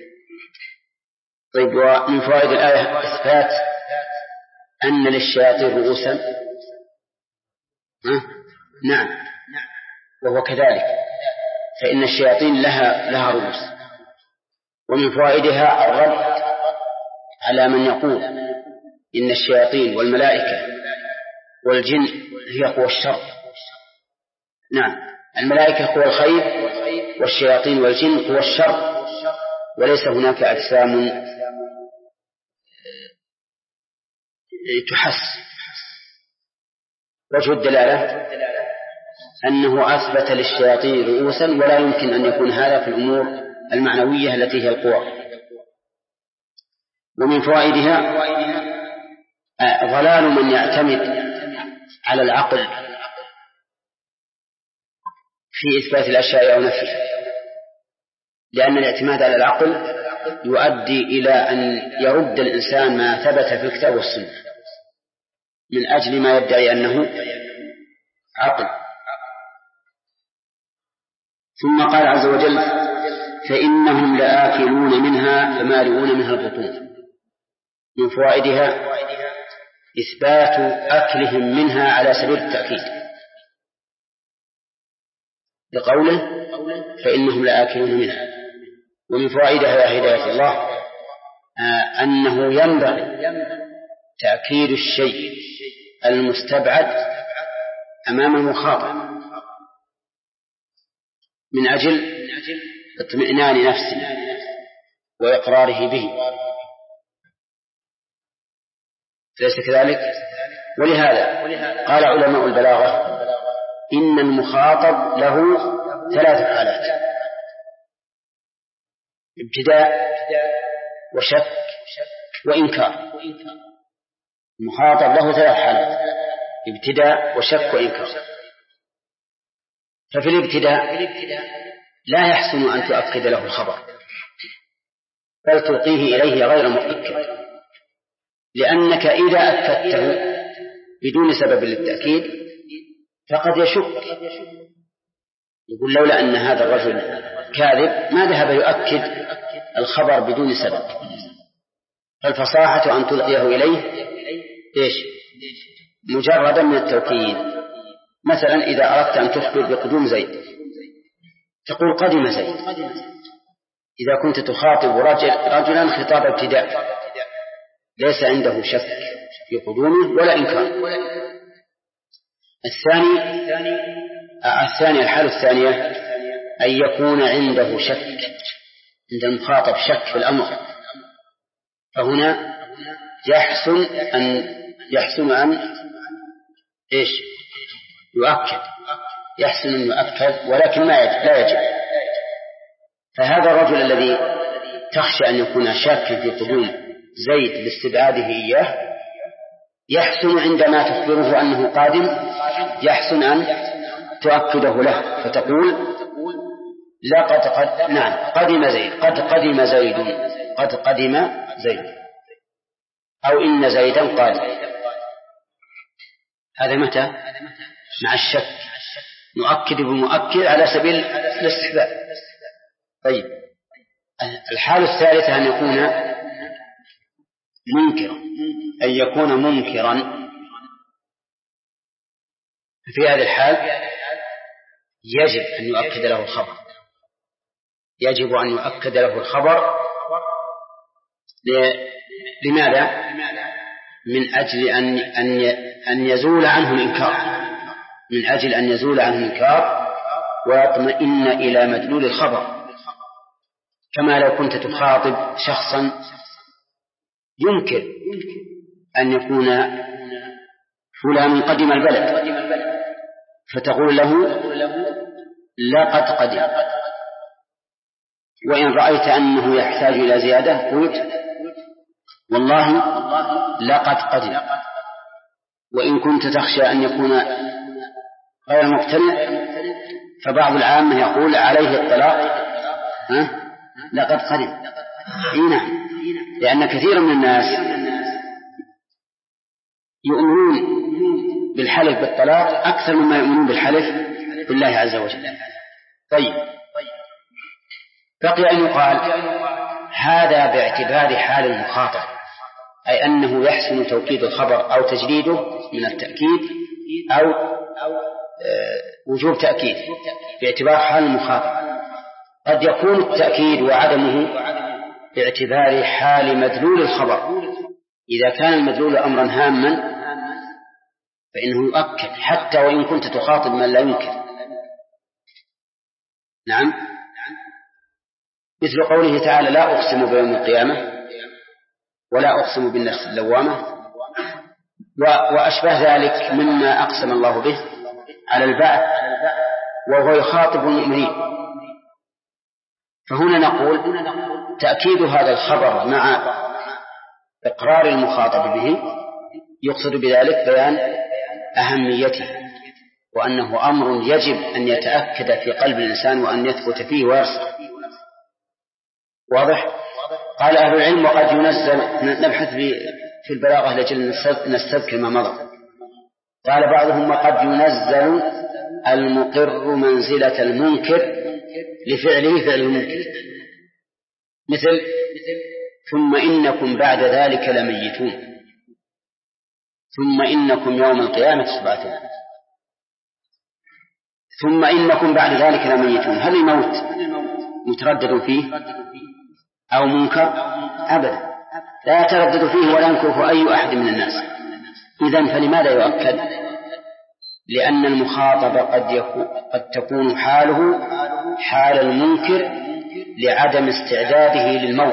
طيب ومن فوائد الآية إثبات أن للشياطين رؤوسا. نعم وهو كذلك، فإن الشياطين لها رؤوس. ومن فوائدها الرد على من يقول إن الشياطين والملائكة والجن هي قوى الشر. نعم الملائكة قوى الخير والشياطين والجن قوى الشر، وليس هناك أجسام تحس. وجه الدلالة أنه أثبت للشياطين رؤوسا، ولا يمكن أن يكون هذا في الأمور المعنوية التي هي القوى. ومن فوائدها ضلال من يعتمد على العقل في إثبات الأشياء أو نفيها، لأن الاعتماد على العقل يؤدي إلى أن يرد الإنسان ما ثبت في الكتاب والسنة من أجل ما يدعي أنه عقل. ثم قال عز وجل فإنهم لآكلون منها فمالئون منها البطون. من فوائدها إثبات أكلهم منها على سبيل التأكيد، بقوله فإنهم لآكلون منها، ومن فوائدها هداية الله أنه ينبغي تأكيد الشيء المستبعد أمام المخاطب من أجل اطمئنان نفسه وإقراره به، ليس كذلك؟ ولهذا قال علماء البلاغة إن المخاطب له 3 حالات: ابتداء وشك وإنكار. المخاطب له 3 حالات: ابتداء وشك وإنكار. ففي الابتداء لا يحسن أن تؤكد له الخبر، بل تلقيه إليه غير مؤكد، لأنك إذا أكدته بدون سبب للتأكيد فقد يشك، يقول لولا أن هذا الرجل كاذب ما ذهب يؤكد الخبر بدون سبب. فالفصاحة أن تلقيه إليه مجردا من التوكيد. مثلا إذا أردت أن تخبر بقدوم زيد تقول قدم زيد، إذا كنت تخاطب رجلا خطاب ابتداء ليس عنده شك في قدومه ولا إنكار. الثاني الحالة الثانية أن يكون عنده شك، عند المخاطب شك في الأمر، فهنا يحسن أن يؤكد، يحسن أن يؤكد، ولكن لا يجب. فهذا الرجل الذي تخشى أن يكون شاكا في قدوم زيد لاستبعاده إياه يحسن عندما تخبره أنه قادم يحسن أن تؤكده له، فتقول قدم زيد، قد قدم زيد، قد قدم زيد، أو إن زيدا قادم. هذا متى؟ مع الشك، نؤكد بالمؤكد على سبيل الاستحباب. طيب، الحالة الثالثة أن يكون منكرا، في هذه الحال يجب أن يؤكد له الخبر، يجب أن يؤكد له الخبر. لماذا؟ من أجل أن يزول عنه الإنكار، من أجل أن يزول عنه الإنكار ويطمئن إلى مدلول الخبر. كما لو كنت تخاطب شخصا يمكن أن يكون فلان قدم البلد، فتقول له لقد قدم، وإن رأيت أنه يحتاج إلى زيادة قلت والله لقد قدم. وإن كنت تخشى أن يكون غير مقتنع فبعض العامة يقول عليه الطلاق لقد قدم. نعم، لأن كثير من الناس يؤمنون بالحلف بالطلاق أكثر مما يؤمنون بالحلف بالله عز وجل. طيب، بقي أن يقال هذا باعتبار حال المخاطب، أي أنه يحسن توكيد الخبر أو تجديده من التأكيد أو وجوب تأكيد باعتبار حال المخاطب. قد يكون التأكيد وعدمه باعتبار حال مدلول الخبر. إذا كان المدلول أمرا هاما فإنه يؤكد حتى وإن كنت تخاطب من لا ينكر. نعم، مثل قوله تعالى لا أقسم بيوم القيامة ولا أقسم بالنفس اللوامة وأشبه ذلك مما أقسم الله به على البعث وهو يخاطب المؤمنين. فهنا نقول تأكيد هذا الخبر مع إقرار المخاطب به يقصد بذلك بيان أهميته، وأنه أمر يجب أن يتأكد في قلب الإنسان وأن يثبت فيه ويرسخ. واضح؟ قال أهل العلم وقد ينزل، نبحث في البلاغة لجل نستذكر ما مضى. قال بعضهم وقد ينزل المقر منزلة المنكر لفعله فعل المنكر، مثل ثم إنكم بعد ذلك لميتون، ثم إنكم يوم القيامة تبعثون، ثم إنكم بعد ذلك لميتون. هل الموت متردد فيه أو منكر أبدا، لا يتردد فيه ولا ينكره أي أحد من الناس. إذن فلماذا يؤكد؟ لأن المخاطب قد تكون حاله حال المنكر لعدم استعداده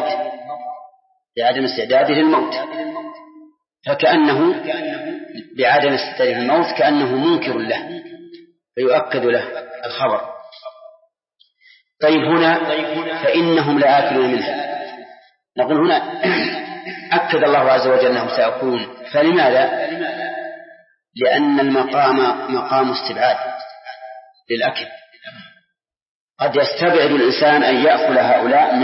للموت، فكأنه بعدم استعداده للموت كأنه منكر له، فيؤكد له الخبر. طيب هنا فإنهم لآكلون منها، نقول هنا أكد الله عز وجل أنهم سيأكلون، فلماذا؟ لأن المقام مقام استبعاد للأكل، قد يستبعد الإنسان أن يأكل هؤلاء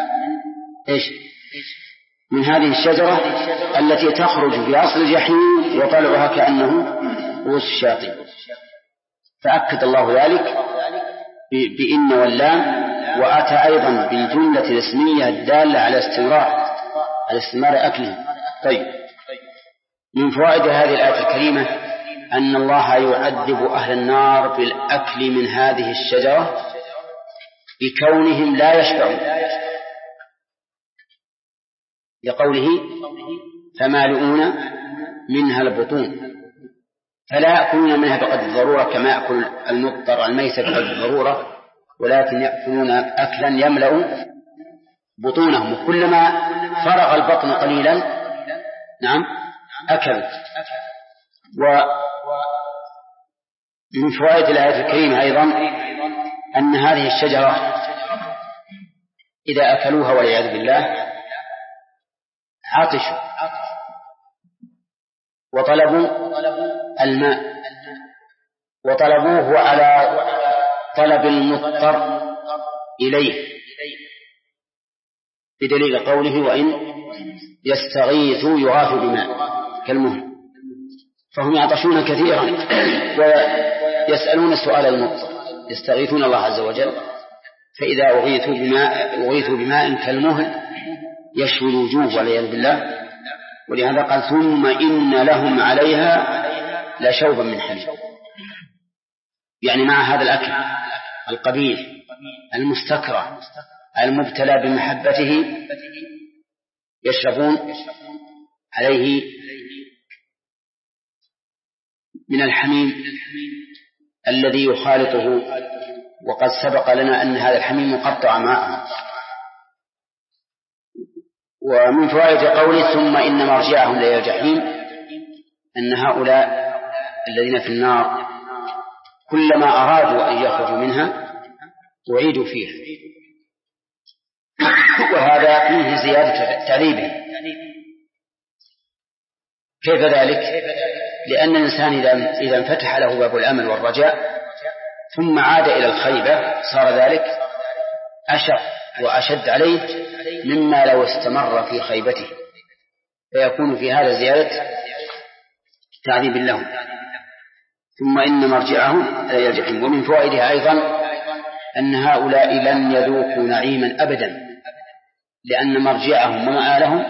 من هذه الشجرة التي تخرج في أصل الجحيم وطلعها كأنه رؤوس الشياطين، فأكد الله ذلك بإن واللام، وأتى أيضا بالجملة الاسمية الدالة على استمرار أكله. طيب، من فوائد هذه الآية الكريمة أن الله يعذب أهل النار بالأكل من هذه الشجرة بكونهم لا يشبعون، لقوله فمالئون منها البطون، فلا يأكلون منها بقدر الضرورة كما يأكل المضطر الميت بقدر الضرورة، ولكن يأكلون أكلا يملأ بطونهم، وكلما فرغ البطن قليلا أكلوا. ومن فوائد الآية الكريمة أيضا أن هذه الشجرة إذا أكلوها والعياذ بالله عطشوا وطلبوا الماء، وطلبوه على طلب المضطر إليه، بدليل قوله وإن يستغيثوا يغاثوا بماء كالمهل، فهم يعطشون كثيرا ويسألون سؤال المضطر، يستغيثون الله عز وجل، فإذا أغيثوا بماء كالمهل يشوي الوجوه والعياذ بالله، ولهذا قال ثم إن لهم عليها لشوبا من حميم، يعني مع هذا الأكل القبيح المستكره المبتلى بمحبته يشربون عليه من الحميم الذي يخالطه، وقد سبق لنا أن هذا الحميم مقطع معه. ومن فوائد قوله ثم إن مرجعهم لإلى الجحيم أن هؤلاء الذين في النار كلما أرادوا أن يخرجوا منها أعيدوا فيها، وهذا فيه زيادة تعذيبهم. كيف ذلك؟ لأن الإنسان إذا انفتح له باب الأمل والرجاء ثم عاد إلى الخيبة صار ذلك أشق وأشد عليه مما لو استمر في خيبته، فيكون في هذا زيادة تعذيب لهم. ثم إن مرجعهم إلى الجحيم. ومن فوائدها أيضا أن هؤلاء لن يذوقوا نعيما أبدا، لأن مرجعهم ومآلهم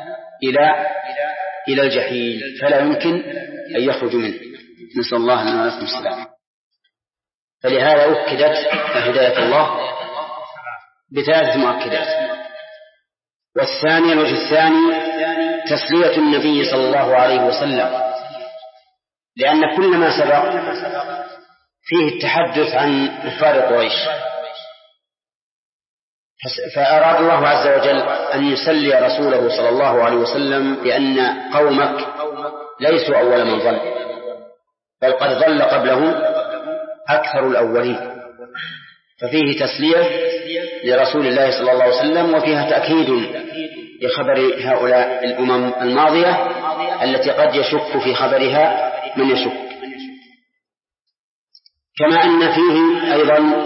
إلى الجحيم، فلا يمكن أن يخرجوا منه، نسأل الله لنا ولكم السلام. فلهذا أكدت هداية الله بثلاث مؤكدات. والثاني الوجه الثاني تسلية النبي صلى الله عليه وسلم، لأن كل ما سبق فيه التحدث عن كفار قريش، فأراد الله عز وجل أن يسلي رسوله صلى الله عليه وسلم بأن قومك ليسوا أول من ظل، بل قد ظل قبله أكثر الأولين، ففيه تسلية لرسول الله صلى الله عليه وسلم، وفيها تأكيد لخبر هؤلاء الأمم الماضية التي قد يشك في خبرها من يشك. كما أن فيه أيضا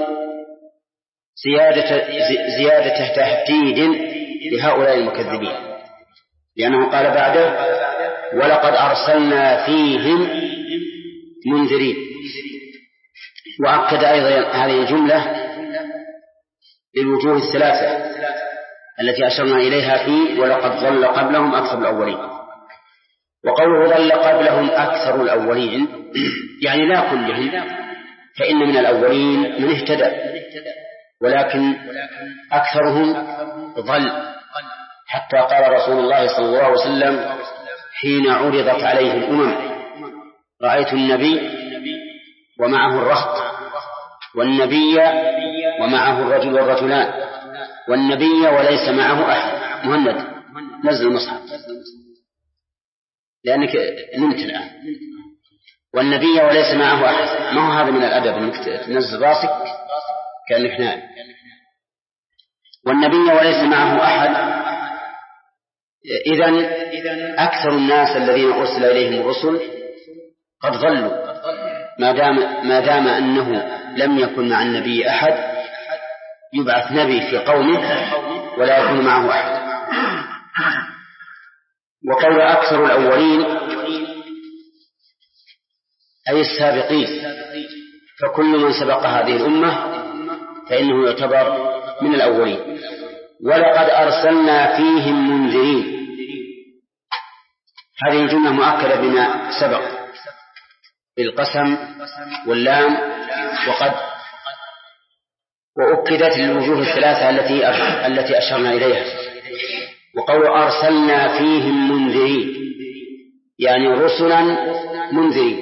زيادة تهديد لهؤلاء المكذبين، لأنه قال بعده ولقد أرسلنا فيهم منذرين، وأكد أيضا هذه الجملة للوجوه الثلاثة التي أشرنا إليها في ولقد ظل قبلهم أكثر الأولين. وقوله ظل قبلهم أكثر الأولين يعني لا كلهم، فإن من الأولين من اهتدى ولكن أكثرهم ضل، حتى قال رسول الله صلى الله عليه وسلم حين عرضت عليه الأمم: رأيت النبي ومعه الرهط، والنبي ومعه الرجل والرجلان، والنبي وليس معه أحد. مهند نزل المصحف لأنك نمت الآن. والنبي وليس معه أحد، ما هو هذا من الأدب أنك تنزل راسك كأنك نائم. والنبي وليس معه أحد. إذن أكثر الناس الذين أرسل إليهم الرسل قد ضلوا ما دام أنه لم يكن مع النبي أحد، يبعث نبي في قومه ولا يكون معه أحد. وقول أكثر الأولين أي السابقين، فكل من سبق هذه الأمة فإنه يعتبر من الأولين. ولقد أرسلنا فيهم منذرين، هذه الجملة مؤكدة بما سبق بالقسم واللام وقد، وأكدت للوجوه الثلاثة التي أشرنا إليها. وقول أرسلنا فيهم منذرين يعني رسلا منذرين،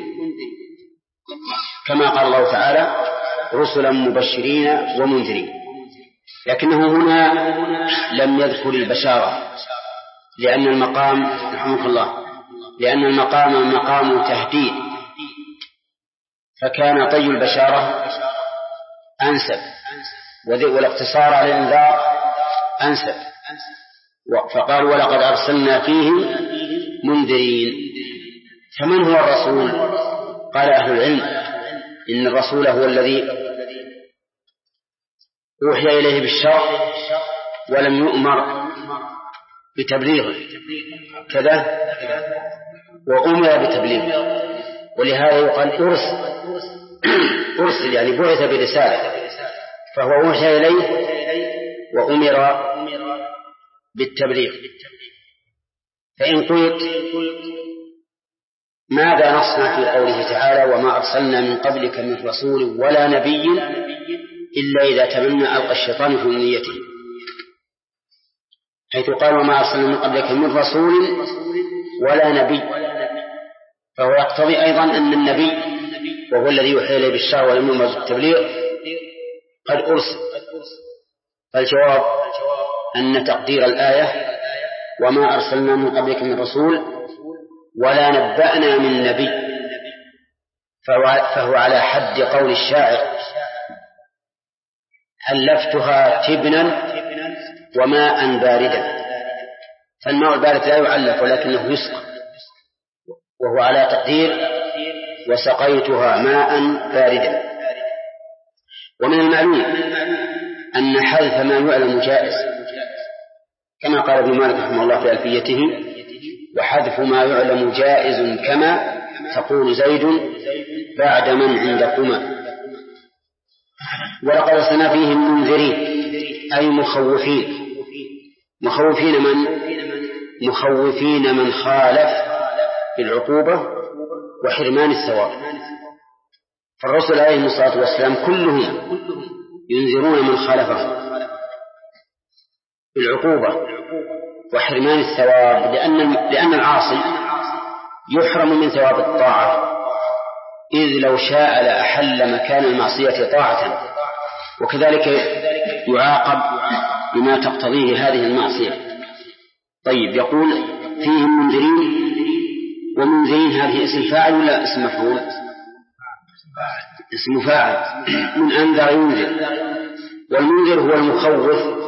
كما قال الله تعالى: رسلا مبشرين ومنذرين. لكنه هنا لم يذكر البشارة، لأن المقام رحمك الله مقام تهديد، فكان طي البشارة أنسب، والاقتصار على الإنذار أنسب. فقال: ولقد أرسلنا فيهم منذرين. فمن هو الرسول؟ قال أهل العلم: إن الرسول هو الذي أوحي إليه بالشرع ولم يؤمر بتبليغه كذا، وأمر بتبليغه، ولهذا يقال أرسل يعني بعث برسالة، فهو أوحي إليه وأمر بالتبليغ. فإن قلت ماذا نصنع في قوله تعالى: وما أرسلنا من قبلك من رسول ولا نبي إلا إذا تمنى ألقى الشيطان في أمنيته، حيث قال: وما أرسلنا من قبلك من رسول ولا نبي، فهو يقتضي أيضا أن النبي وهو الذي يوحي إليه بالشرع ولم يؤمر بالتبليغ قد أرسل. فالجواب أن تقدير الآية: وما أرسلنا من قبلك من رسول ولا نبأنا من نبي، فهو على حد قول الشاعر: ألفتها تبنا وماء باردا. فالماء البارد لا يعلف ولكنه يسقى، وهو على تقدير: وسقيتها ماء باردا. ومن المعلوم أن حذف ما يعلم جائز، كما قال ابن مالك رحمه الله في ألفيته: وحذف ما يعلم جائز كما تقول زيد بعد من عندكما. ولقد أرسلنا فيهم منذرين أي مخوفين. مخوفين من خالف بالعقوبة وحرمان الثواب. فالرسل عليهم الصلاة والسلام كلهم ينذرون من خالفهم بالعقوبة وحرمان الثواب، لأن العاصي يحرم من ثواب الطاعة، إذ لو شاء لأحل مكان المعصية طاعة، وكذلك يعاقب بما تقتضيه هذه المعصية. طيب، يقول فيهم منذرين، ومنذرين هذه اسم فاعل ولا اسم مفعول؟ اسم فاعل، من أنذر ينذر، والمنذر هو المخوف.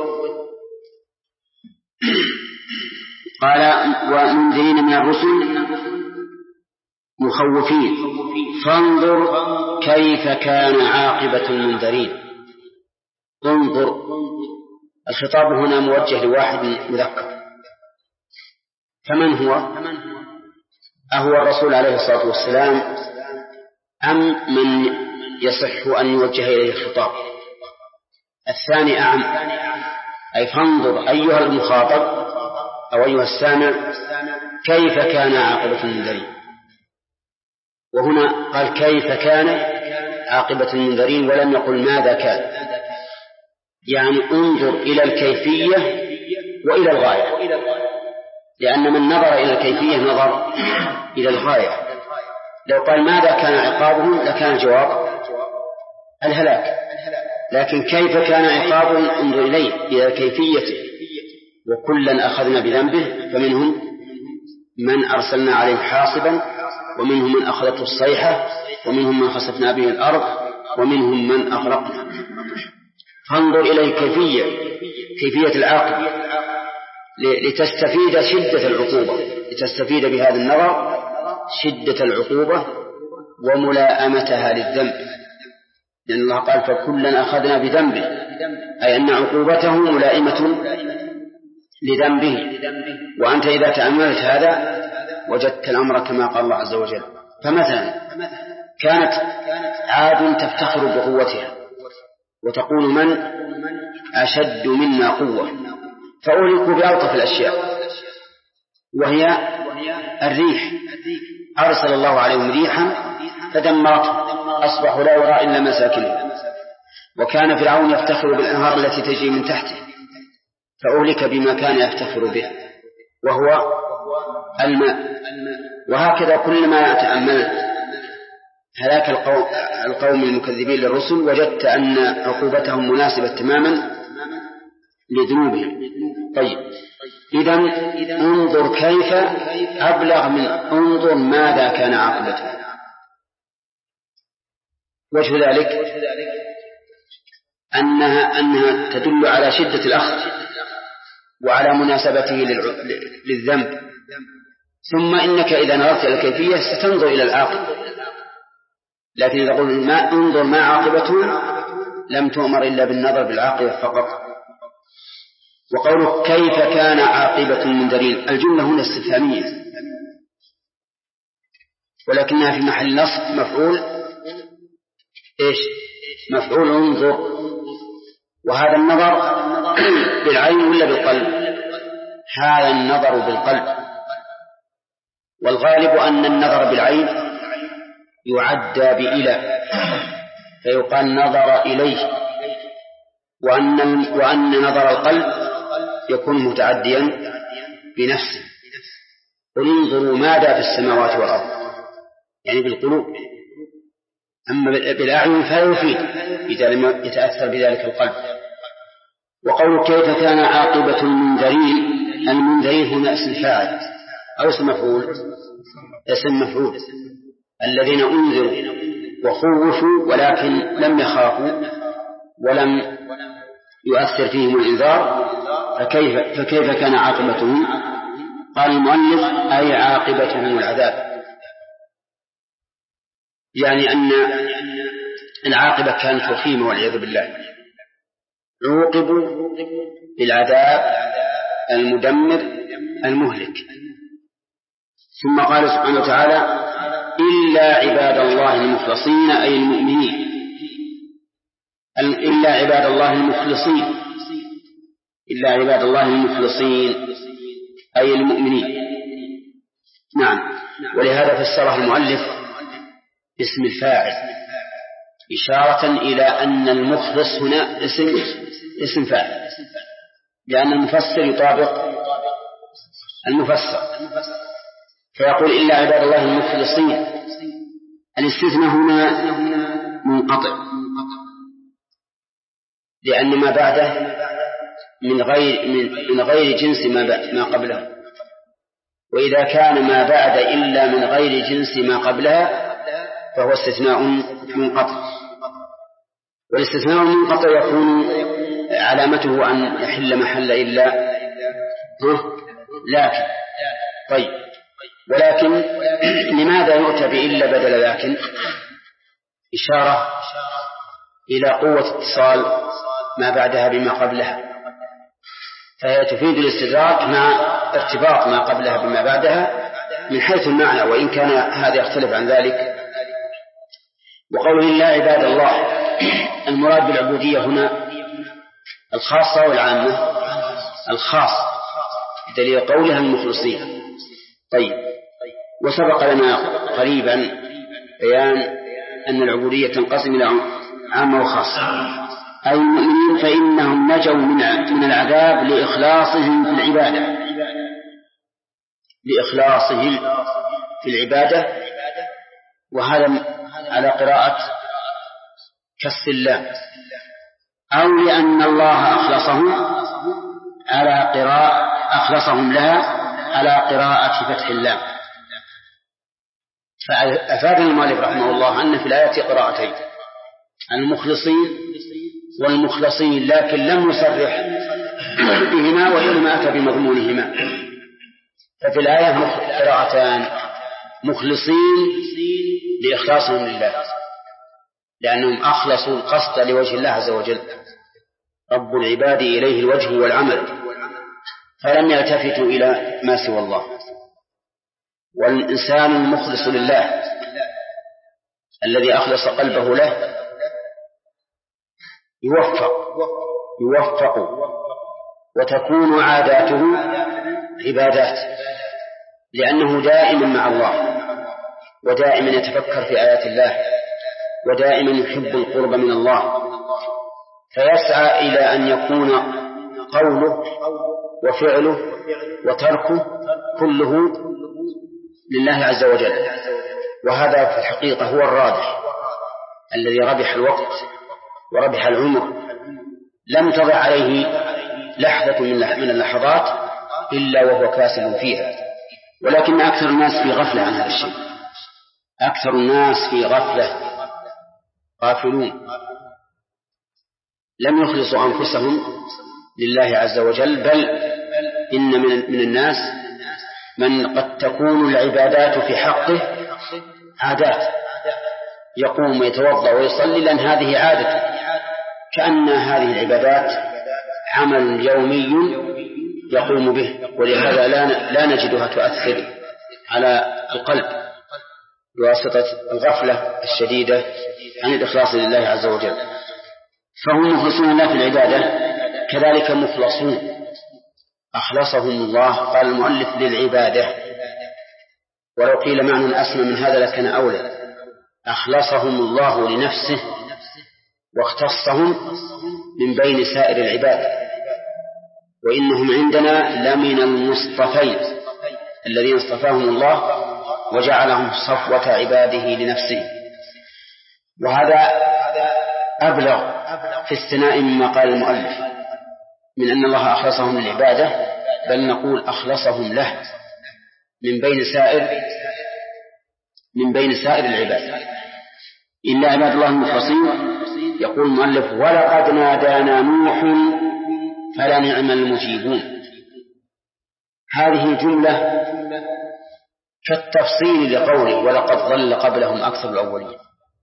قال: ومنذرين من الرسل مخوفين، فانظر كيف كان عاقبة المنذرين. انظر، الخطاب هنا موجه لواحد مذكر، فمن هو؟ أهو الرسول عليه الصلاة والسلام أم من يصح أن يوجه إليه الخطاب؟ الثاني أعم، أي فانظر أيها المخاطب أو أيها السامع كيف كان عاقبة المنذرين. وهنا قال كيف كان عاقبة المنذرين ولم يقل ماذا كان. يعني انظر إلى الكيفية وإلى الغاية، لأن من نظر إلى الكيفية نظر إلى الغاية. لو قال ماذا كان عقابهم لكان الجواب الهلاك، لكن كيف كان عقابهم انظر إلى كيفيته. وكلا أخذنا بذنبه فمنهم من أرسلنا عليه حاصبا ومنهم من أخذته الصيحة ومنهم من خسفنا به الأرض ومنهم من أغرقنا. فانظر إلى كيفية العاقبة لتستفيد شدة العقوبة، لتستفيد بهذا النظر شدة العقوبة وملائمتها للذنب، لأن الله قال فكلا أخذنا بذنبه، أي أن عقوبته ملائمة لذنبه. وأنت إذا تأملت هذا وجدت الأمر كما قال الله عز وجل. فمثلا كانت عاد تفتخر بقوتها وتقول من أشد منا قوة، فأهلكوا بألطف الأشياء وهي الريح. أرسل الله عليهم ريحا فدمرتهم أصبحوا لا يرى إلا مساكنهم. وكان فرعون يفتخر بالأنهار التي تجري من تحته فأهلك بما كان يفتخر به وهو الماء. وهكذا كلما تأملت هلاك القوم المكذبين للرسل وجدت أن عقوبتهم مناسبة تماما لذنوبهم. طيب إذن انظر كيف أبلغ من انظر ماذا كان عاقبته. وجه ذلك أنها تدل على شدة الأخذ وعلى مناسبته للذنب. ثم إنك إذا نظرت إلى الكيفية ستنظر إلى العاقبة، لكن إذا قلت ما انظر ما عاقبته لم تؤمر إلا بالنظر بالعاقبة فقط. وقوله كيف كان عاقبة المنذرين، الجملة هنا استفهامية ولكنها في محل نصب مفعول مفعول انظر. وهذا النظر بالعين ولا بالقلب؟ هذا النظر بالقلب، والغالب أن النظر بالعين يعدى بإلى فيقال نظر إليه، وأن نظر القلب يكون متعديا بنفسه. قل انظروا ماذا في السماوات والأرض، يعني بالقلوب. أما بالأعين فلا يفيد إذا لم يتأثر بذلك القلب. وقول كيف كان عاقبة المنذرين، المنذرين هنا اسم فاعل أو اسم مفعول؟ اسم مفعول. الذين أنذروا وخوفوا ولكن لم يخافوا ولم يؤثر فيهم الإنذار، فكيف كان عاقبتهم؟ قال المؤلف أي عاقبتهم العذاب، يعني أن العاقبة كانت وخيمة والعياذ بالله. عوقبوا بالعذاب المدمر المهلك. ثم قال سبحانه وتعالى إلا عباد الله المخلصين أي المؤمنين، إلا عباد الله المخلصين، إلا عباد الله المخلصين أي المؤمنين. نعم. ولهذا فسره المؤلف اسم الفاعل إشارة إلى أن المخلص هنا اسم فاعل، لأن المفسر يطابق المفسر، فيقول إلا عباد الله المخلصين. الاستثناء هنا منقطع لأن ما بعده من غير جنس ما قبله، وإذا كان ما بعد إلا من غير جنس ما قبلها فهو استثناء منقطع. والاستثناء المنقطع يكون علامته أن يحل محل إلا لكن. طيب ولكن لماذا يؤتى بإلا بدل لكن؟ إشارة إلى قوة اتصال ما بعدها بما قبلها، فهي تفيد الاستدراك مع ارتباط ما قبلها بما بعدها من حيث المعنى، وإن كان هذا يختلف عن ذلك. وقوله إلا عباد الله، المراد بالعبودية هنا الخاصة والعامة؟ الخاصة دليل قولها المخلصين. طيب وسبق لنا قريبا بيان أن العبودية تنقسم إلى عامة وخاصة، أي المؤمنين فإنهم نجوا من العذاب لإخلاصهم في العبادة، لإخلاصهم في العبادة، وهذا على قراءة كسر اللام، أو لأن الله أخلصهم لها على قراءة فتح اللام. فأفاد المؤلف رحمه الله أن في الآية قراءتين، المخلصين والمخلصين، لكن لم يصرح بهما وإنما أتى بمضمونهما. ففي الآية قراءتان، مخلصين لإخلاصهم لله لأنهم أخلصوا القصد لوجه الله عز وجل، رب العباد إليه الوجه والعمل، فلم يلتفتوا إلى ما سوى الله. والإنسان المخلص لله الذي أخلص قلبه له يوفق وتكون عاداته عبادات، لأنه دائما مع الله، ودائما يتفكر في آيات الله، ودائما يحب القرب من الله، فيسعى إلى أن يكون قوله وفعله وتركه كله لله عز وجل. وهذا في الحقيقة هو الرابح الذي ربح الوقت وربح العمر، لم تضع عليه لحظة من اللحظات إلا وهو كاسل فيها. ولكن أكثر الناس في غفلة عن هذا الشيء، أكثر الناس في غفلة غافلون، لم يخلصوا أنفسهم لله عز وجل، بل إن من الناس من قد تكون العبادات في حقه عادات، يقوم ويتوضأ ويصلي لأن هذه عادته، كأن هذه العبادات عمل يومي يقوم به، ولهذا لا نجدها تؤثر على القلب بواسطة الغفلة الشديدة عن الإخلاص لله عز وجل. فهم مخلصون الله في العبادة، كذلك مخلصون أخلصهم الله، قال المؤلف للعبادة، ولو قيل معنى أسمى من هذا لكان أولى، أخلصهم الله لنفسه واختصهم من بين سائر العباد، وإنهم عندنا لمن المصطفين الذين اصطفاهم الله وجعلهم صفوة عباده لنفسه. وهذا أبلغ في الثناء مما قال المؤلف من أن الله أخلصهم للعبادة، بل نقول أخلصهم له من بين سائر العباد إلا عباد الله المخلصين. يقول المؤلف ولقد نادانا نوح فلنعم المجيبون. هذه جملة كالتفصيل لقوله ولقد ضل قبلهم أكثر الأولين.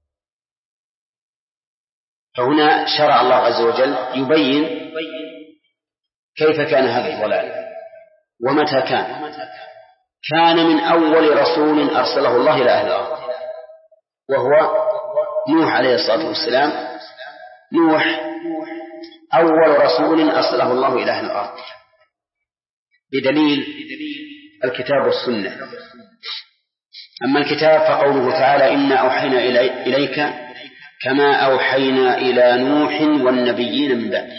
فهنا شرع الله عز وجل يبين كيف كان هذا الضلال ومتى كان من أول رسول أرسله الله إلى أهل الأرض، وهو نوح عليه الصلاة والسلام. نوح أول رسول أرسله الله إلى أهل الأرض بدليل الكتاب والسنة. أما الكتاب فقوله تعالى إنا أوحينا إليك كما أوحينا إلى نوح والنبيين من بعده،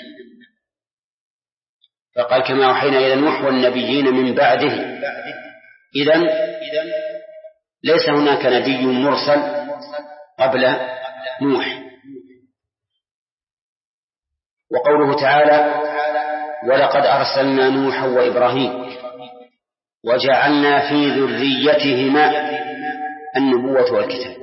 فقال كما أوحينا إلى نوح والنبيين من بعده. إذن ليس هناك نبي مرسل قبل نوح. وقوله تعالى ولقد أرسلنا نوحا وإبراهيم وجعلنا في ذريتهما النبوة والكتاب.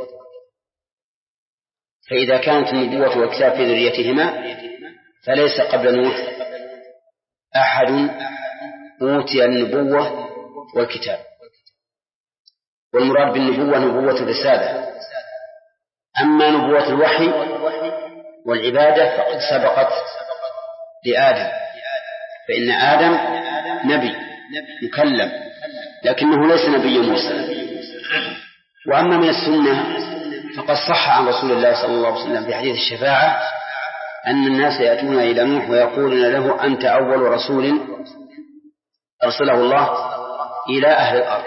فإذا كانت النبوة والكتاب في ذريتهما فليس قبل نوح أحد أوتي النبوة والكتاب. والمراد بالنبوة نبوة الرسالة. أما نبوة الوحي والعبادة فقد سبقت لآدم، فإن آدم نبي مكلم لكنه ليس نبي مرسل. وأما من السنة فقد صح عن رسول الله صلى الله عليه وسلم في حديث الشفاعة أن الناس يأتون إلى نوح ويقولون له أنت أول رسول أرسله الله إلى أهل الأرض.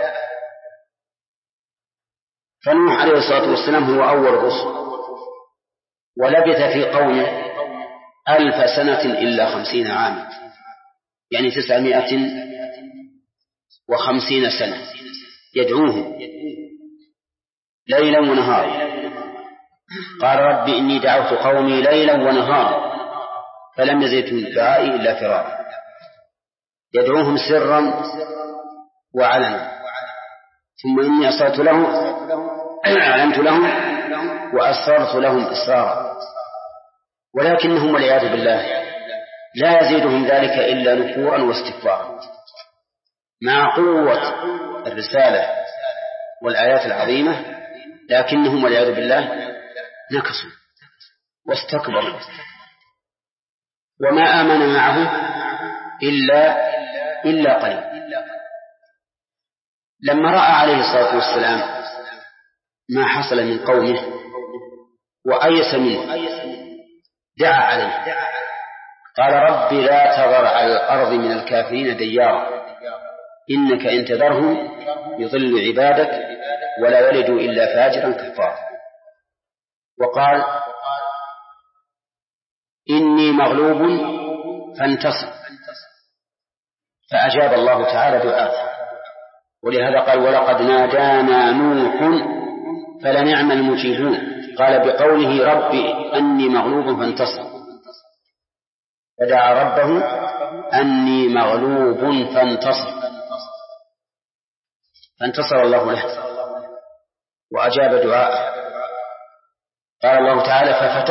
فنوح عليه الصلاة والسلام هو أول الرسل، ولبث في قومه 1000 سنة إلا 50 عاما، يعني 950 سنة يدعوهم ليلا ونهارا. قال رب إني دعوت قومي ليلا ونهارا فلم يزدهم دعائي إلا فرارا. يدعوهم سرا وعلنا، ثم إني أسررت لهم أعلنت لهم وأسررت لهم إسرارا، ولكنهم والعياذ بالله لا يزيدهم ذلك إلا نفورا واستكبارا، مع قوة الرسالة والآيات العظيمة، لكنهم والعياذ بالله نكصوا واستكبروا، وما آمن معه إلا قليل. لما رأى عليه الصلاة والسلام ما حصل من قومه وأيس منه دعا عليه، قال رب لا تذر على الأرض من الكافرين ديارا إنك إن تذرهم يضل عبادك ولا يلدوا إلا فاجرا كفارا. وقال إني مغلوب فانتصر، فأجاب الله تعالى دعاءه، ولهذا قال ولقد نادانا نوح فلنعم المجيبون، قال بقوله ربي أني مغلوب فانتصر، فدعا ربه أني مغلوب فانتصر الله له وأجاب دعاءه. قال الله تعالى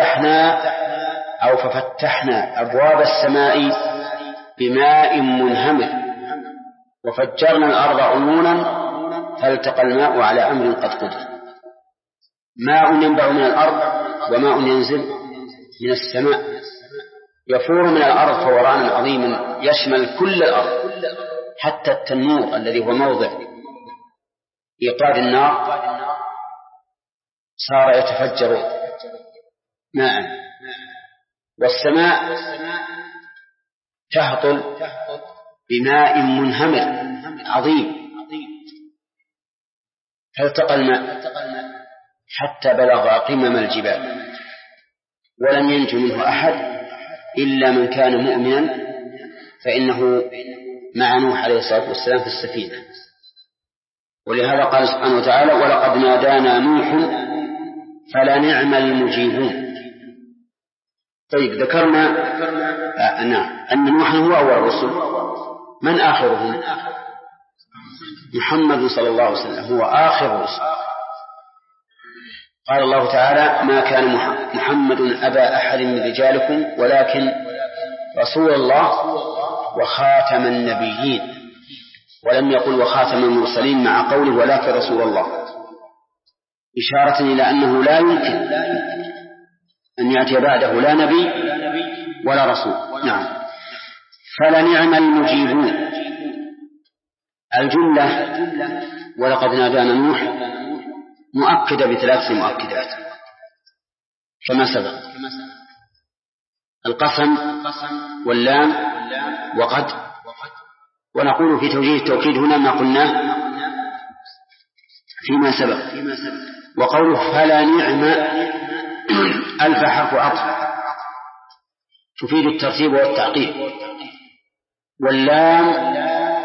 ففتحنا أبواب السماء بماء منهمر وفجرنا الأرض عيونا فالتقى الماء على أمر قد قدر. ماء ينبع من الأرض وماء ينزل من السماء يفور من الأرض فورانا عظيما يشمل كل الأرض، حتى التنور الذي هو موضع إيقاد النار صار يتفجر ماء. والسماء تهطل بماء منهمر عظيم، فالتقى الماء حتى بلغ قمم الجبال، ولم ينج منه أحد إلا من كان مؤمنا، فإنه مع نوح عليه الصلاة والسلام في السفينة. ولهذا قال سبحانه وتعالى ولقد نادانا نوح فلنعم المجيبون. طيب ذكرنا أن نوحا هو أول الرسل. من آخرهم؟ محمد صلى الله عليه وسلم هو آخر الرسل. قال الله تعالى ما كان محمد أبا أحد من رجالكم ولكن رسول الله وخاتم النبيين، ولم يقل وخاتم المرسلين مع قوله ولكن رسول الله، إشارة إلى أنه لا يمكن أن يأتي بعده لا نبي ولا رسول. نعم. فلنعم المجيبون. الجملة ولقد نادانا نوح مؤكدة ب3 مؤكدات كما سبق: القسم واللام وقد. ونقول في توجيه التوكيد هنا ما قلناه فيما سبق. وقوله فلنعم ألف حرف عطف تفيد الترتيب والتعقيب، واللام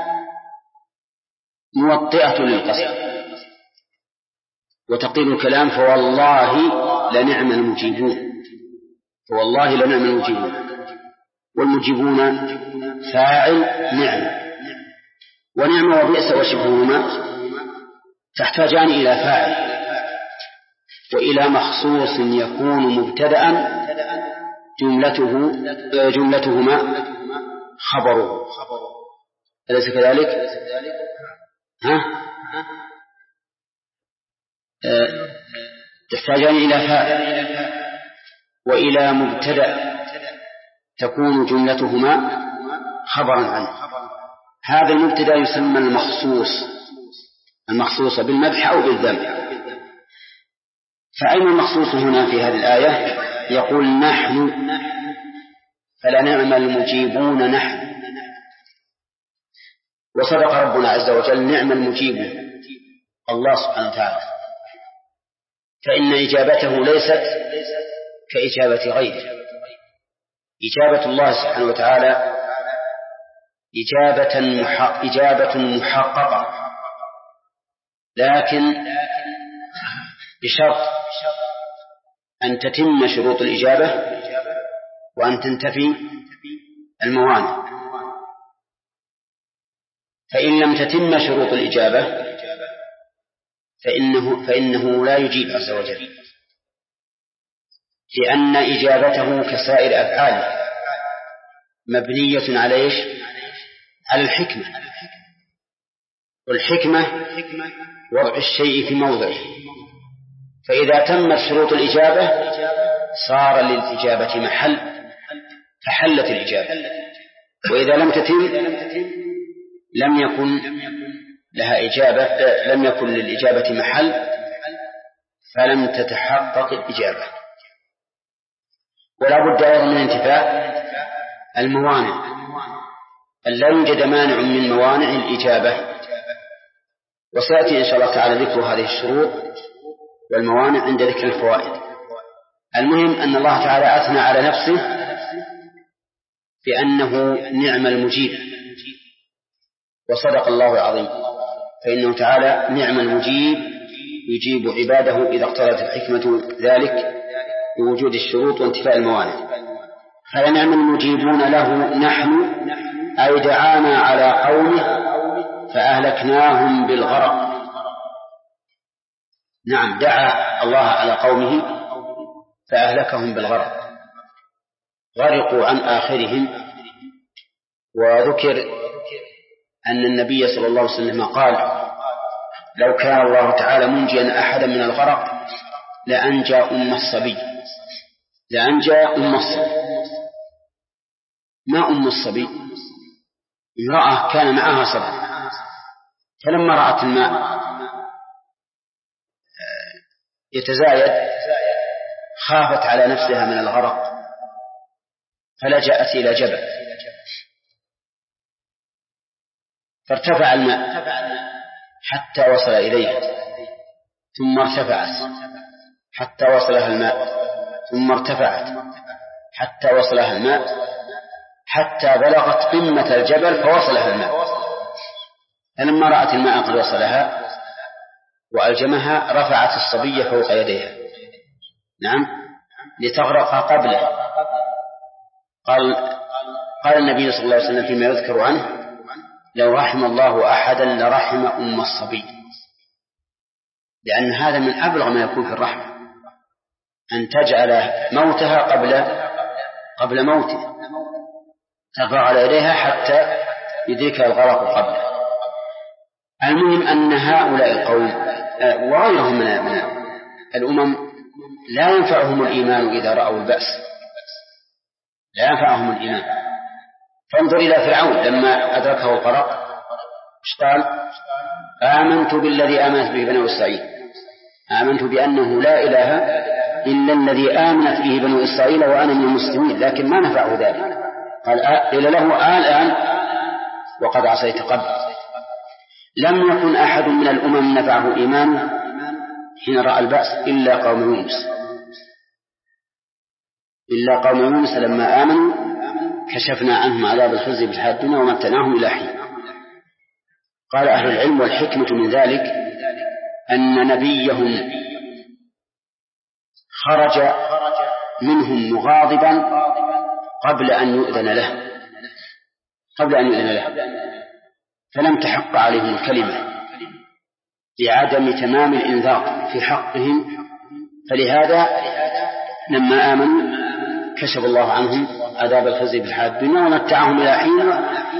موطئة للقسم، وتقييد الكلام فوالله لنعم المجيبون، فوالله لنعم المجيبون. والمجيبون فاعل نعم، ونعم وبئس وشبههما تحتاجان إلى فاعل وإلى مخصوص يكون مبتدأ جملتهما خبره، أليس كذلك؟ تحتاجان إلى فاعل وإلى مبتدأ تكون جملتهما خبرا عنه. هذا المبتدأ يسمى المخصوص بالمدح أو بالذم. فأين المخصوص هنا في هذه الآية؟ يقول نحن فلنعم المجيبون نحن. وصدق ربنا عز وجل نعم المجيبون الله سبحانه وتعالى، فإن إجابته ليست كإجابة غيره، إجابة الله سبحانه وتعالى إجابة محققة، لكن بشرط أن تتم شروط الإجابة وأن تنتفي الموانع. فإن لم تتم شروط الإجابة فإنه لا يجيب عز وجل، لأن إجابته كسائر أفعاله مبنية على إيش؟ على الحكمة، والحكمة وضع الشيء في موضعه، فإذا تمت شروط الإجابة صار للإجابة محل فحلت الإجابة، وإذا لم تتم لم يكن لها إجابة، لم يكن للإجابة محل فلم تتحقق الإجابة. ولا بد أيضا من انتفاء الموانع، أن لا يوجد مانع من موانع الإجابة، وسيأتي إن شاء الله تعالى ذكر هذه الشروط والموانع عند ذكر الفوائد. المهم أن الله تعالى أثنى على نفسه بأنه نعم المجيب، وصدق الله العظيم، فإنه تعالى نعم المجيب يجيب عباده إذا اقتضت الحكمة ذلك بوجود الشروط وانتفاء الموانع. فلنعم المجيبون له نحن، أي دعانا على قومه فأهلكناهم بالغرق. نعم، دعا الله على قومه فأهلكهم بالغرق، غرقوا عن آخرهم. وذكر أن النبي صلى الله عليه وسلم قال: لو كان الله تعالى منجيا أحدا من الغرق لأنجى أم الصبي. لأنجى أم الصبي. ما أم الصبي؟ امرأة كان معها صبي، فلما رأت الماء يتزايد خافت على نفسها من الغرق، فلجأت إلى جبل فارتفع الماء حتى وصل إليها، ثم ارتفعت حتى وصلها الماء، ثم ارتفعت حتى وصلها الماء، حتى بلغت قمة الجبل فوصلها الماء. فلما رأت الماء قد وصلها وألجمها رفعت الصبي فوق يديها، نعم، لتغرق قبله. قال النبي صلى الله عليه وسلم فيما يذكر عنه: لو رحم الله أحدا لرحم أم الصبي، لأن هذا من أبلغ ما يكون في الرحمة، أن تجعل موتها قبل موته، ترفع على يديها حتى يدركها الغرق قبله. المهم أن هؤلاء القوم وغيرهم من الأمم لا ينفعهم الإيمان إذا رأوا البأس، لا ينفعهم الإيمان. فانظر إلى فرعون لما أدركه الغرق ايش قال؟ آمنت بالذي آمنت به بنو إسرائيل، آمنت بأنه لا إله إلا الذي آمنت به بنو إسرائيل وأنا من المسلمين، لكن ما نفعه ذلك. قال له الآن وقد عصيت قبل. لم يكن أحد من الأمم نفعه إيمانه حين رأى البأس إلا قوم يونس لما آمنوا كشفنا عنهم عذاب الخزي في الحياة الدنيا ومتعناهم إلى حين. قال أهل العلم: والحكمة من ذلك أن نبيهم خرج منهم مغاضبا قبل أن يؤذن له، فلم تحق عليهم الكلمة لعدم تمام الإنذار في حقهم، فلهذا لما آمنوا كشف الله عنهم عذاب الخزي في الحياة الدنيا ومتعهم إلى حين،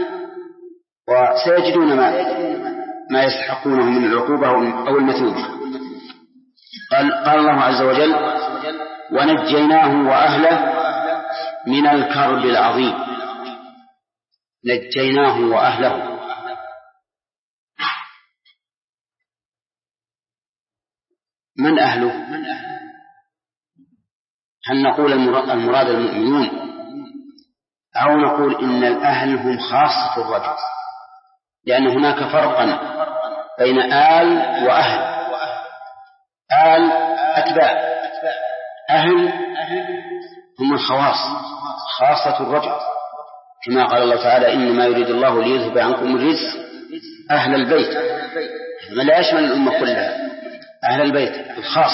وسيجدون ما يستحقونه من العقوبة أو المثوبة. قال الله عز وجل: ونجيناه وأهله من الكرب العظيم. نجيناه وأهله، من أهله؟ هل نقول المراد المؤمنون، أو نقول إن الأهل هم خاصة الرجل؟ لأن هناك فرقا بين آل وأهل. آل أتباع، أهل هم الخواص، خاصة الرجل، كما قال الله تعالى إنما يريد الله ليذهب عنكم الرجس أهل البيت، ما لا يشمل الأمة كلها، أهل البيت الخاص.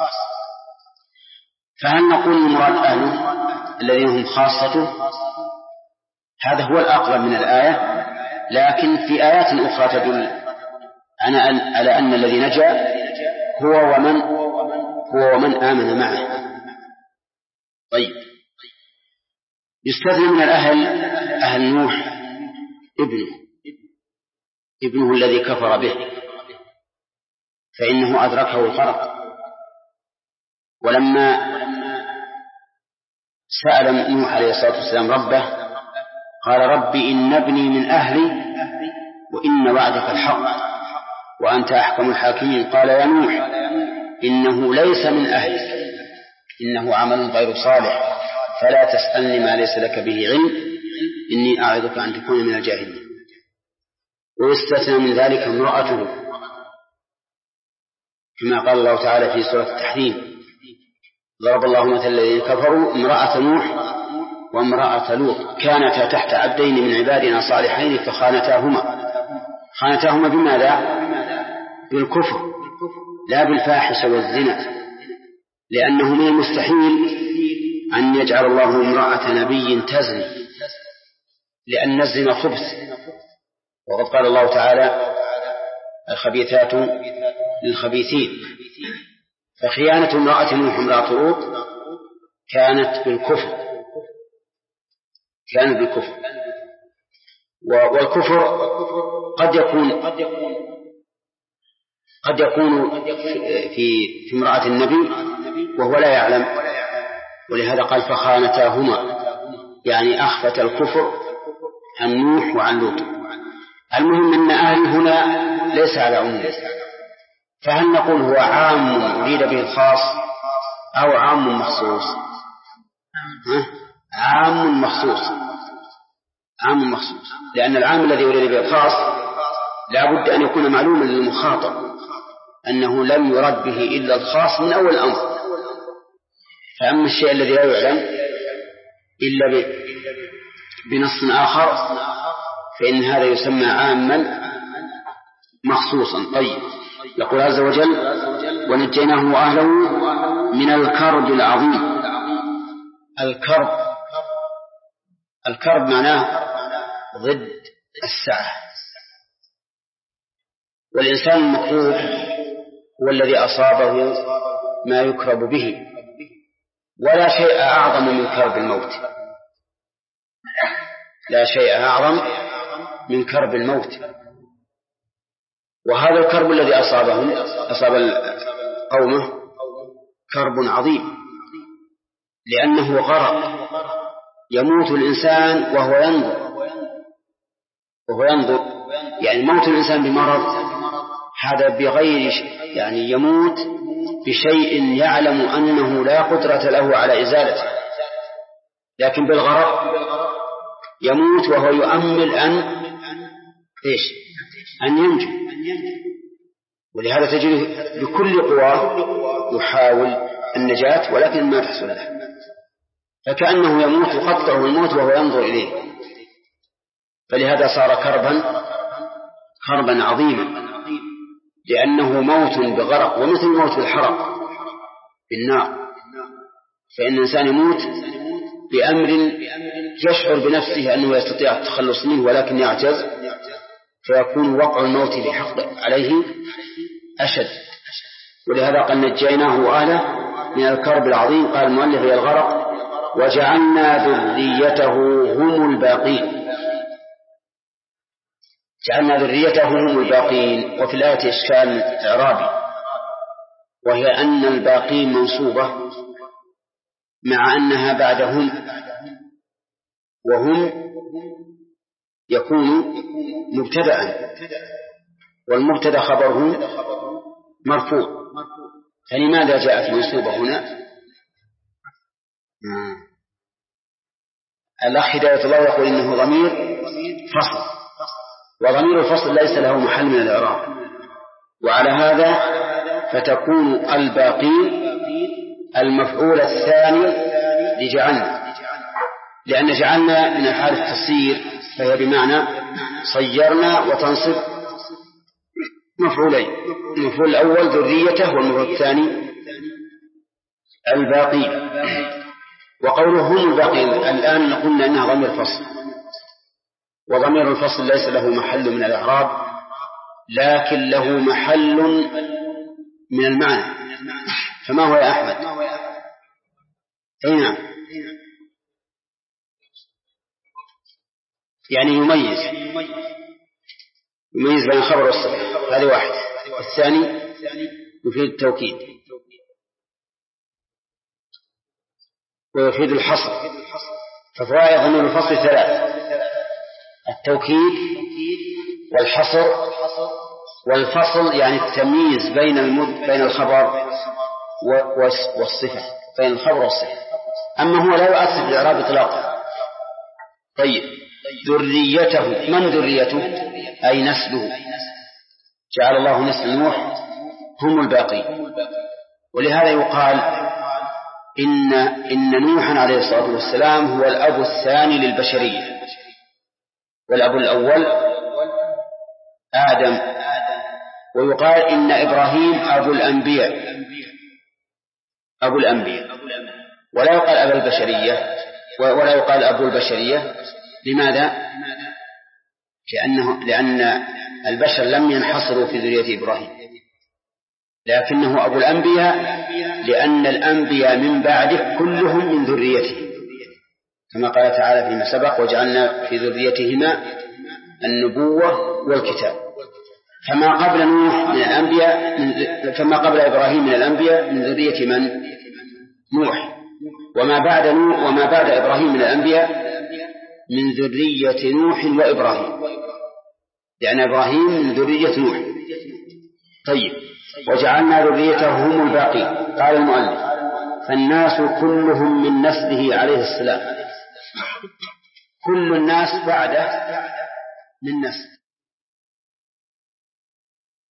فهل نقول المراد أهله الذين هم خاصته؟ هذا هو الأقرب من الآية، لكن في آيات أخرى تدل على أن الذي نجا هو ومن آمن معه. طيب، يستثنى من أهل نوح ابنه الذي كفر به، فإنه أدركه الغرق، ولما سأل نوح عليه الصلاة والسلام ربه قال رب إن ابني من أهلي وإن وعدك الحق وأنت أحكم الحاكمين. قال يا نوح إنه ليس من أهلك إنه عمل غير صالح فلا تسألني ما ليس لك به علم إني أعظك أن تكون من الجاهلين. ويستثنى من ذلك امرأته، كما قال الله تعالى في سورة التحريم ضرب الله مثل الذين كفروا امرأة نوح وامرأة لوط كانتا تحت عبدين من عبادنا صالحين خانتاهما بماذا؟ بالكفر لا بالفاحشة والزنا، لأنه من المستحيل أن يجعل الله امرأة نبي تزني، لأن الزنا خبث، وقد قال الله تعالى الخبيثات للخبيثين. فخيانة امرأة نوح امرأة لوط كانت بالكفر، والكفر قد يكون في امرأة النبي وهو لا يعلم، ولهذا قال فخانتاهما، يعني أخفت الكفر عن نوح وعن لوط. المهم أن أهل هنا ليس على عموم، فهل نقول هو عام أريد به الخاص أو عام مخصوص؟ عام مخصوص، لأن العام الذي يريد به الخاص لا بد أن يكون معلوما للمخاطب أنه لم يرد به إلا الخاص من أول الأمر. فأما الشيء الذي لا يعلم إلا بنص آخر فإن هذا يسمى عاما مخصوصا. طيب، يقول عز وجل ونجيناه وأهله من الكرب العظيم. الكرب معناه ضد السعة، والإنسان المكروب هو الذي أصابه ما يكرب به، ولا شيء أعظم من كرب الموت، لا شيء أعظم من كرب الموت. وهذا الكرب الذي أصاب قومه كرب عظيم، لأنه غرق، يموت الإنسان وهو ينظر، يعني موت الإنسان بمرض هذا بغير يعني يموت بشيء يعلم أنه لا قدرة له على إزالته، لكن بالغرق يموت وهو يؤمل أن ينجو. ولهذا تجد بكل قواه يحاول النجاة ولكن ما تحصل له، فكأنه يموت قطعه الموت وهو ينظر إليه. فلهذا صار كربا عظيما، لأنه موت بغرق، ومثل موت الحرق بالنار. فإن الإنسان يموت بأمر يشعر بنفسه أنه يستطيع التخلص منه ولكن يعجز، فيكون وقع الموت بحق عليه أشد. ولهذا قد نجيناه وأهله من الكرب العظيم. قال المؤلف هي الغرق وجعلنا ذريته هم الباقين. جعلنا ذريته هم الباقين. وفي الآية إشكال إعرابي، وهي أن الباقين منصوبة مع أنها بعد هم، وهم يكون مبتدأ، والمبتدأ خبره مرفوع، فلماذا جاءت منصوبة هنا؟ الأخ هداية الله يقول إنه ضمير فصل، وضمير الفصل ليس له محل من الإعراب، وعلى هذا فتكون الباقين المفعول الثاني لجعلنا، لأن جعلنا من الحال التصير، فهي بمعنى صيرنا، وتنصب مفعولين، المفعول الأول ذريته، والمفعول الثاني الباقي. وقوله هم الباقين الآن قلنا إنها ضمير فصل، وضمير الفصل ليس له محل من الإعراب، لكن له محل من المعنى. فما هو يا أحمد؟ أين؟ يعني يميز بين الخبر والصفة، هذه واحدة. الثاني يفيد التوكيد ويفيد الحصر. ففوائد ضمير الفصل ثلاث: التوكيد والحصر والفصل، يعني التمييز بين الخبر والصفة، بين الخبر والصفة. أما هو لا يؤثر في الإعراب إطلاقا. طيب، ذريته، من ذريته؟ أي نسله، جعل الله نسل نوح هم الباقي. ولهذا يقال إن نوحا عليه الصلاة والسلام هو الأب الثاني للبشرية، والأب الأول آدم. ويقال إن إبراهيم أبو الأنبياء، ولا يقال أبو البشرية، ولا يقال أبو البشرية. لماذا؟ لأن البشر لم ينحصروا في ذرية إبراهيم، لكنه أبو الأنبياء، لأن الأنبياء من بعده كلهم من ذريته، كما قال تعالى فيما سبق: وجعلنا في ذريتهما النبوة والكتاب. فما قبل نوح من الأنبياء، فما قبل إبراهيم من الأنبياء من ذرية من؟ نوح. وما بعد إبراهيم من الأنبياء من ذرية نوح وإبراهيم، لأن إبراهيم من ذرية نوح. طيب، وجعلنا ذريته هم الباقي. قال المؤلف: فالناس كلهم من نسله عليه السلام، كل الناس بعده من نسل.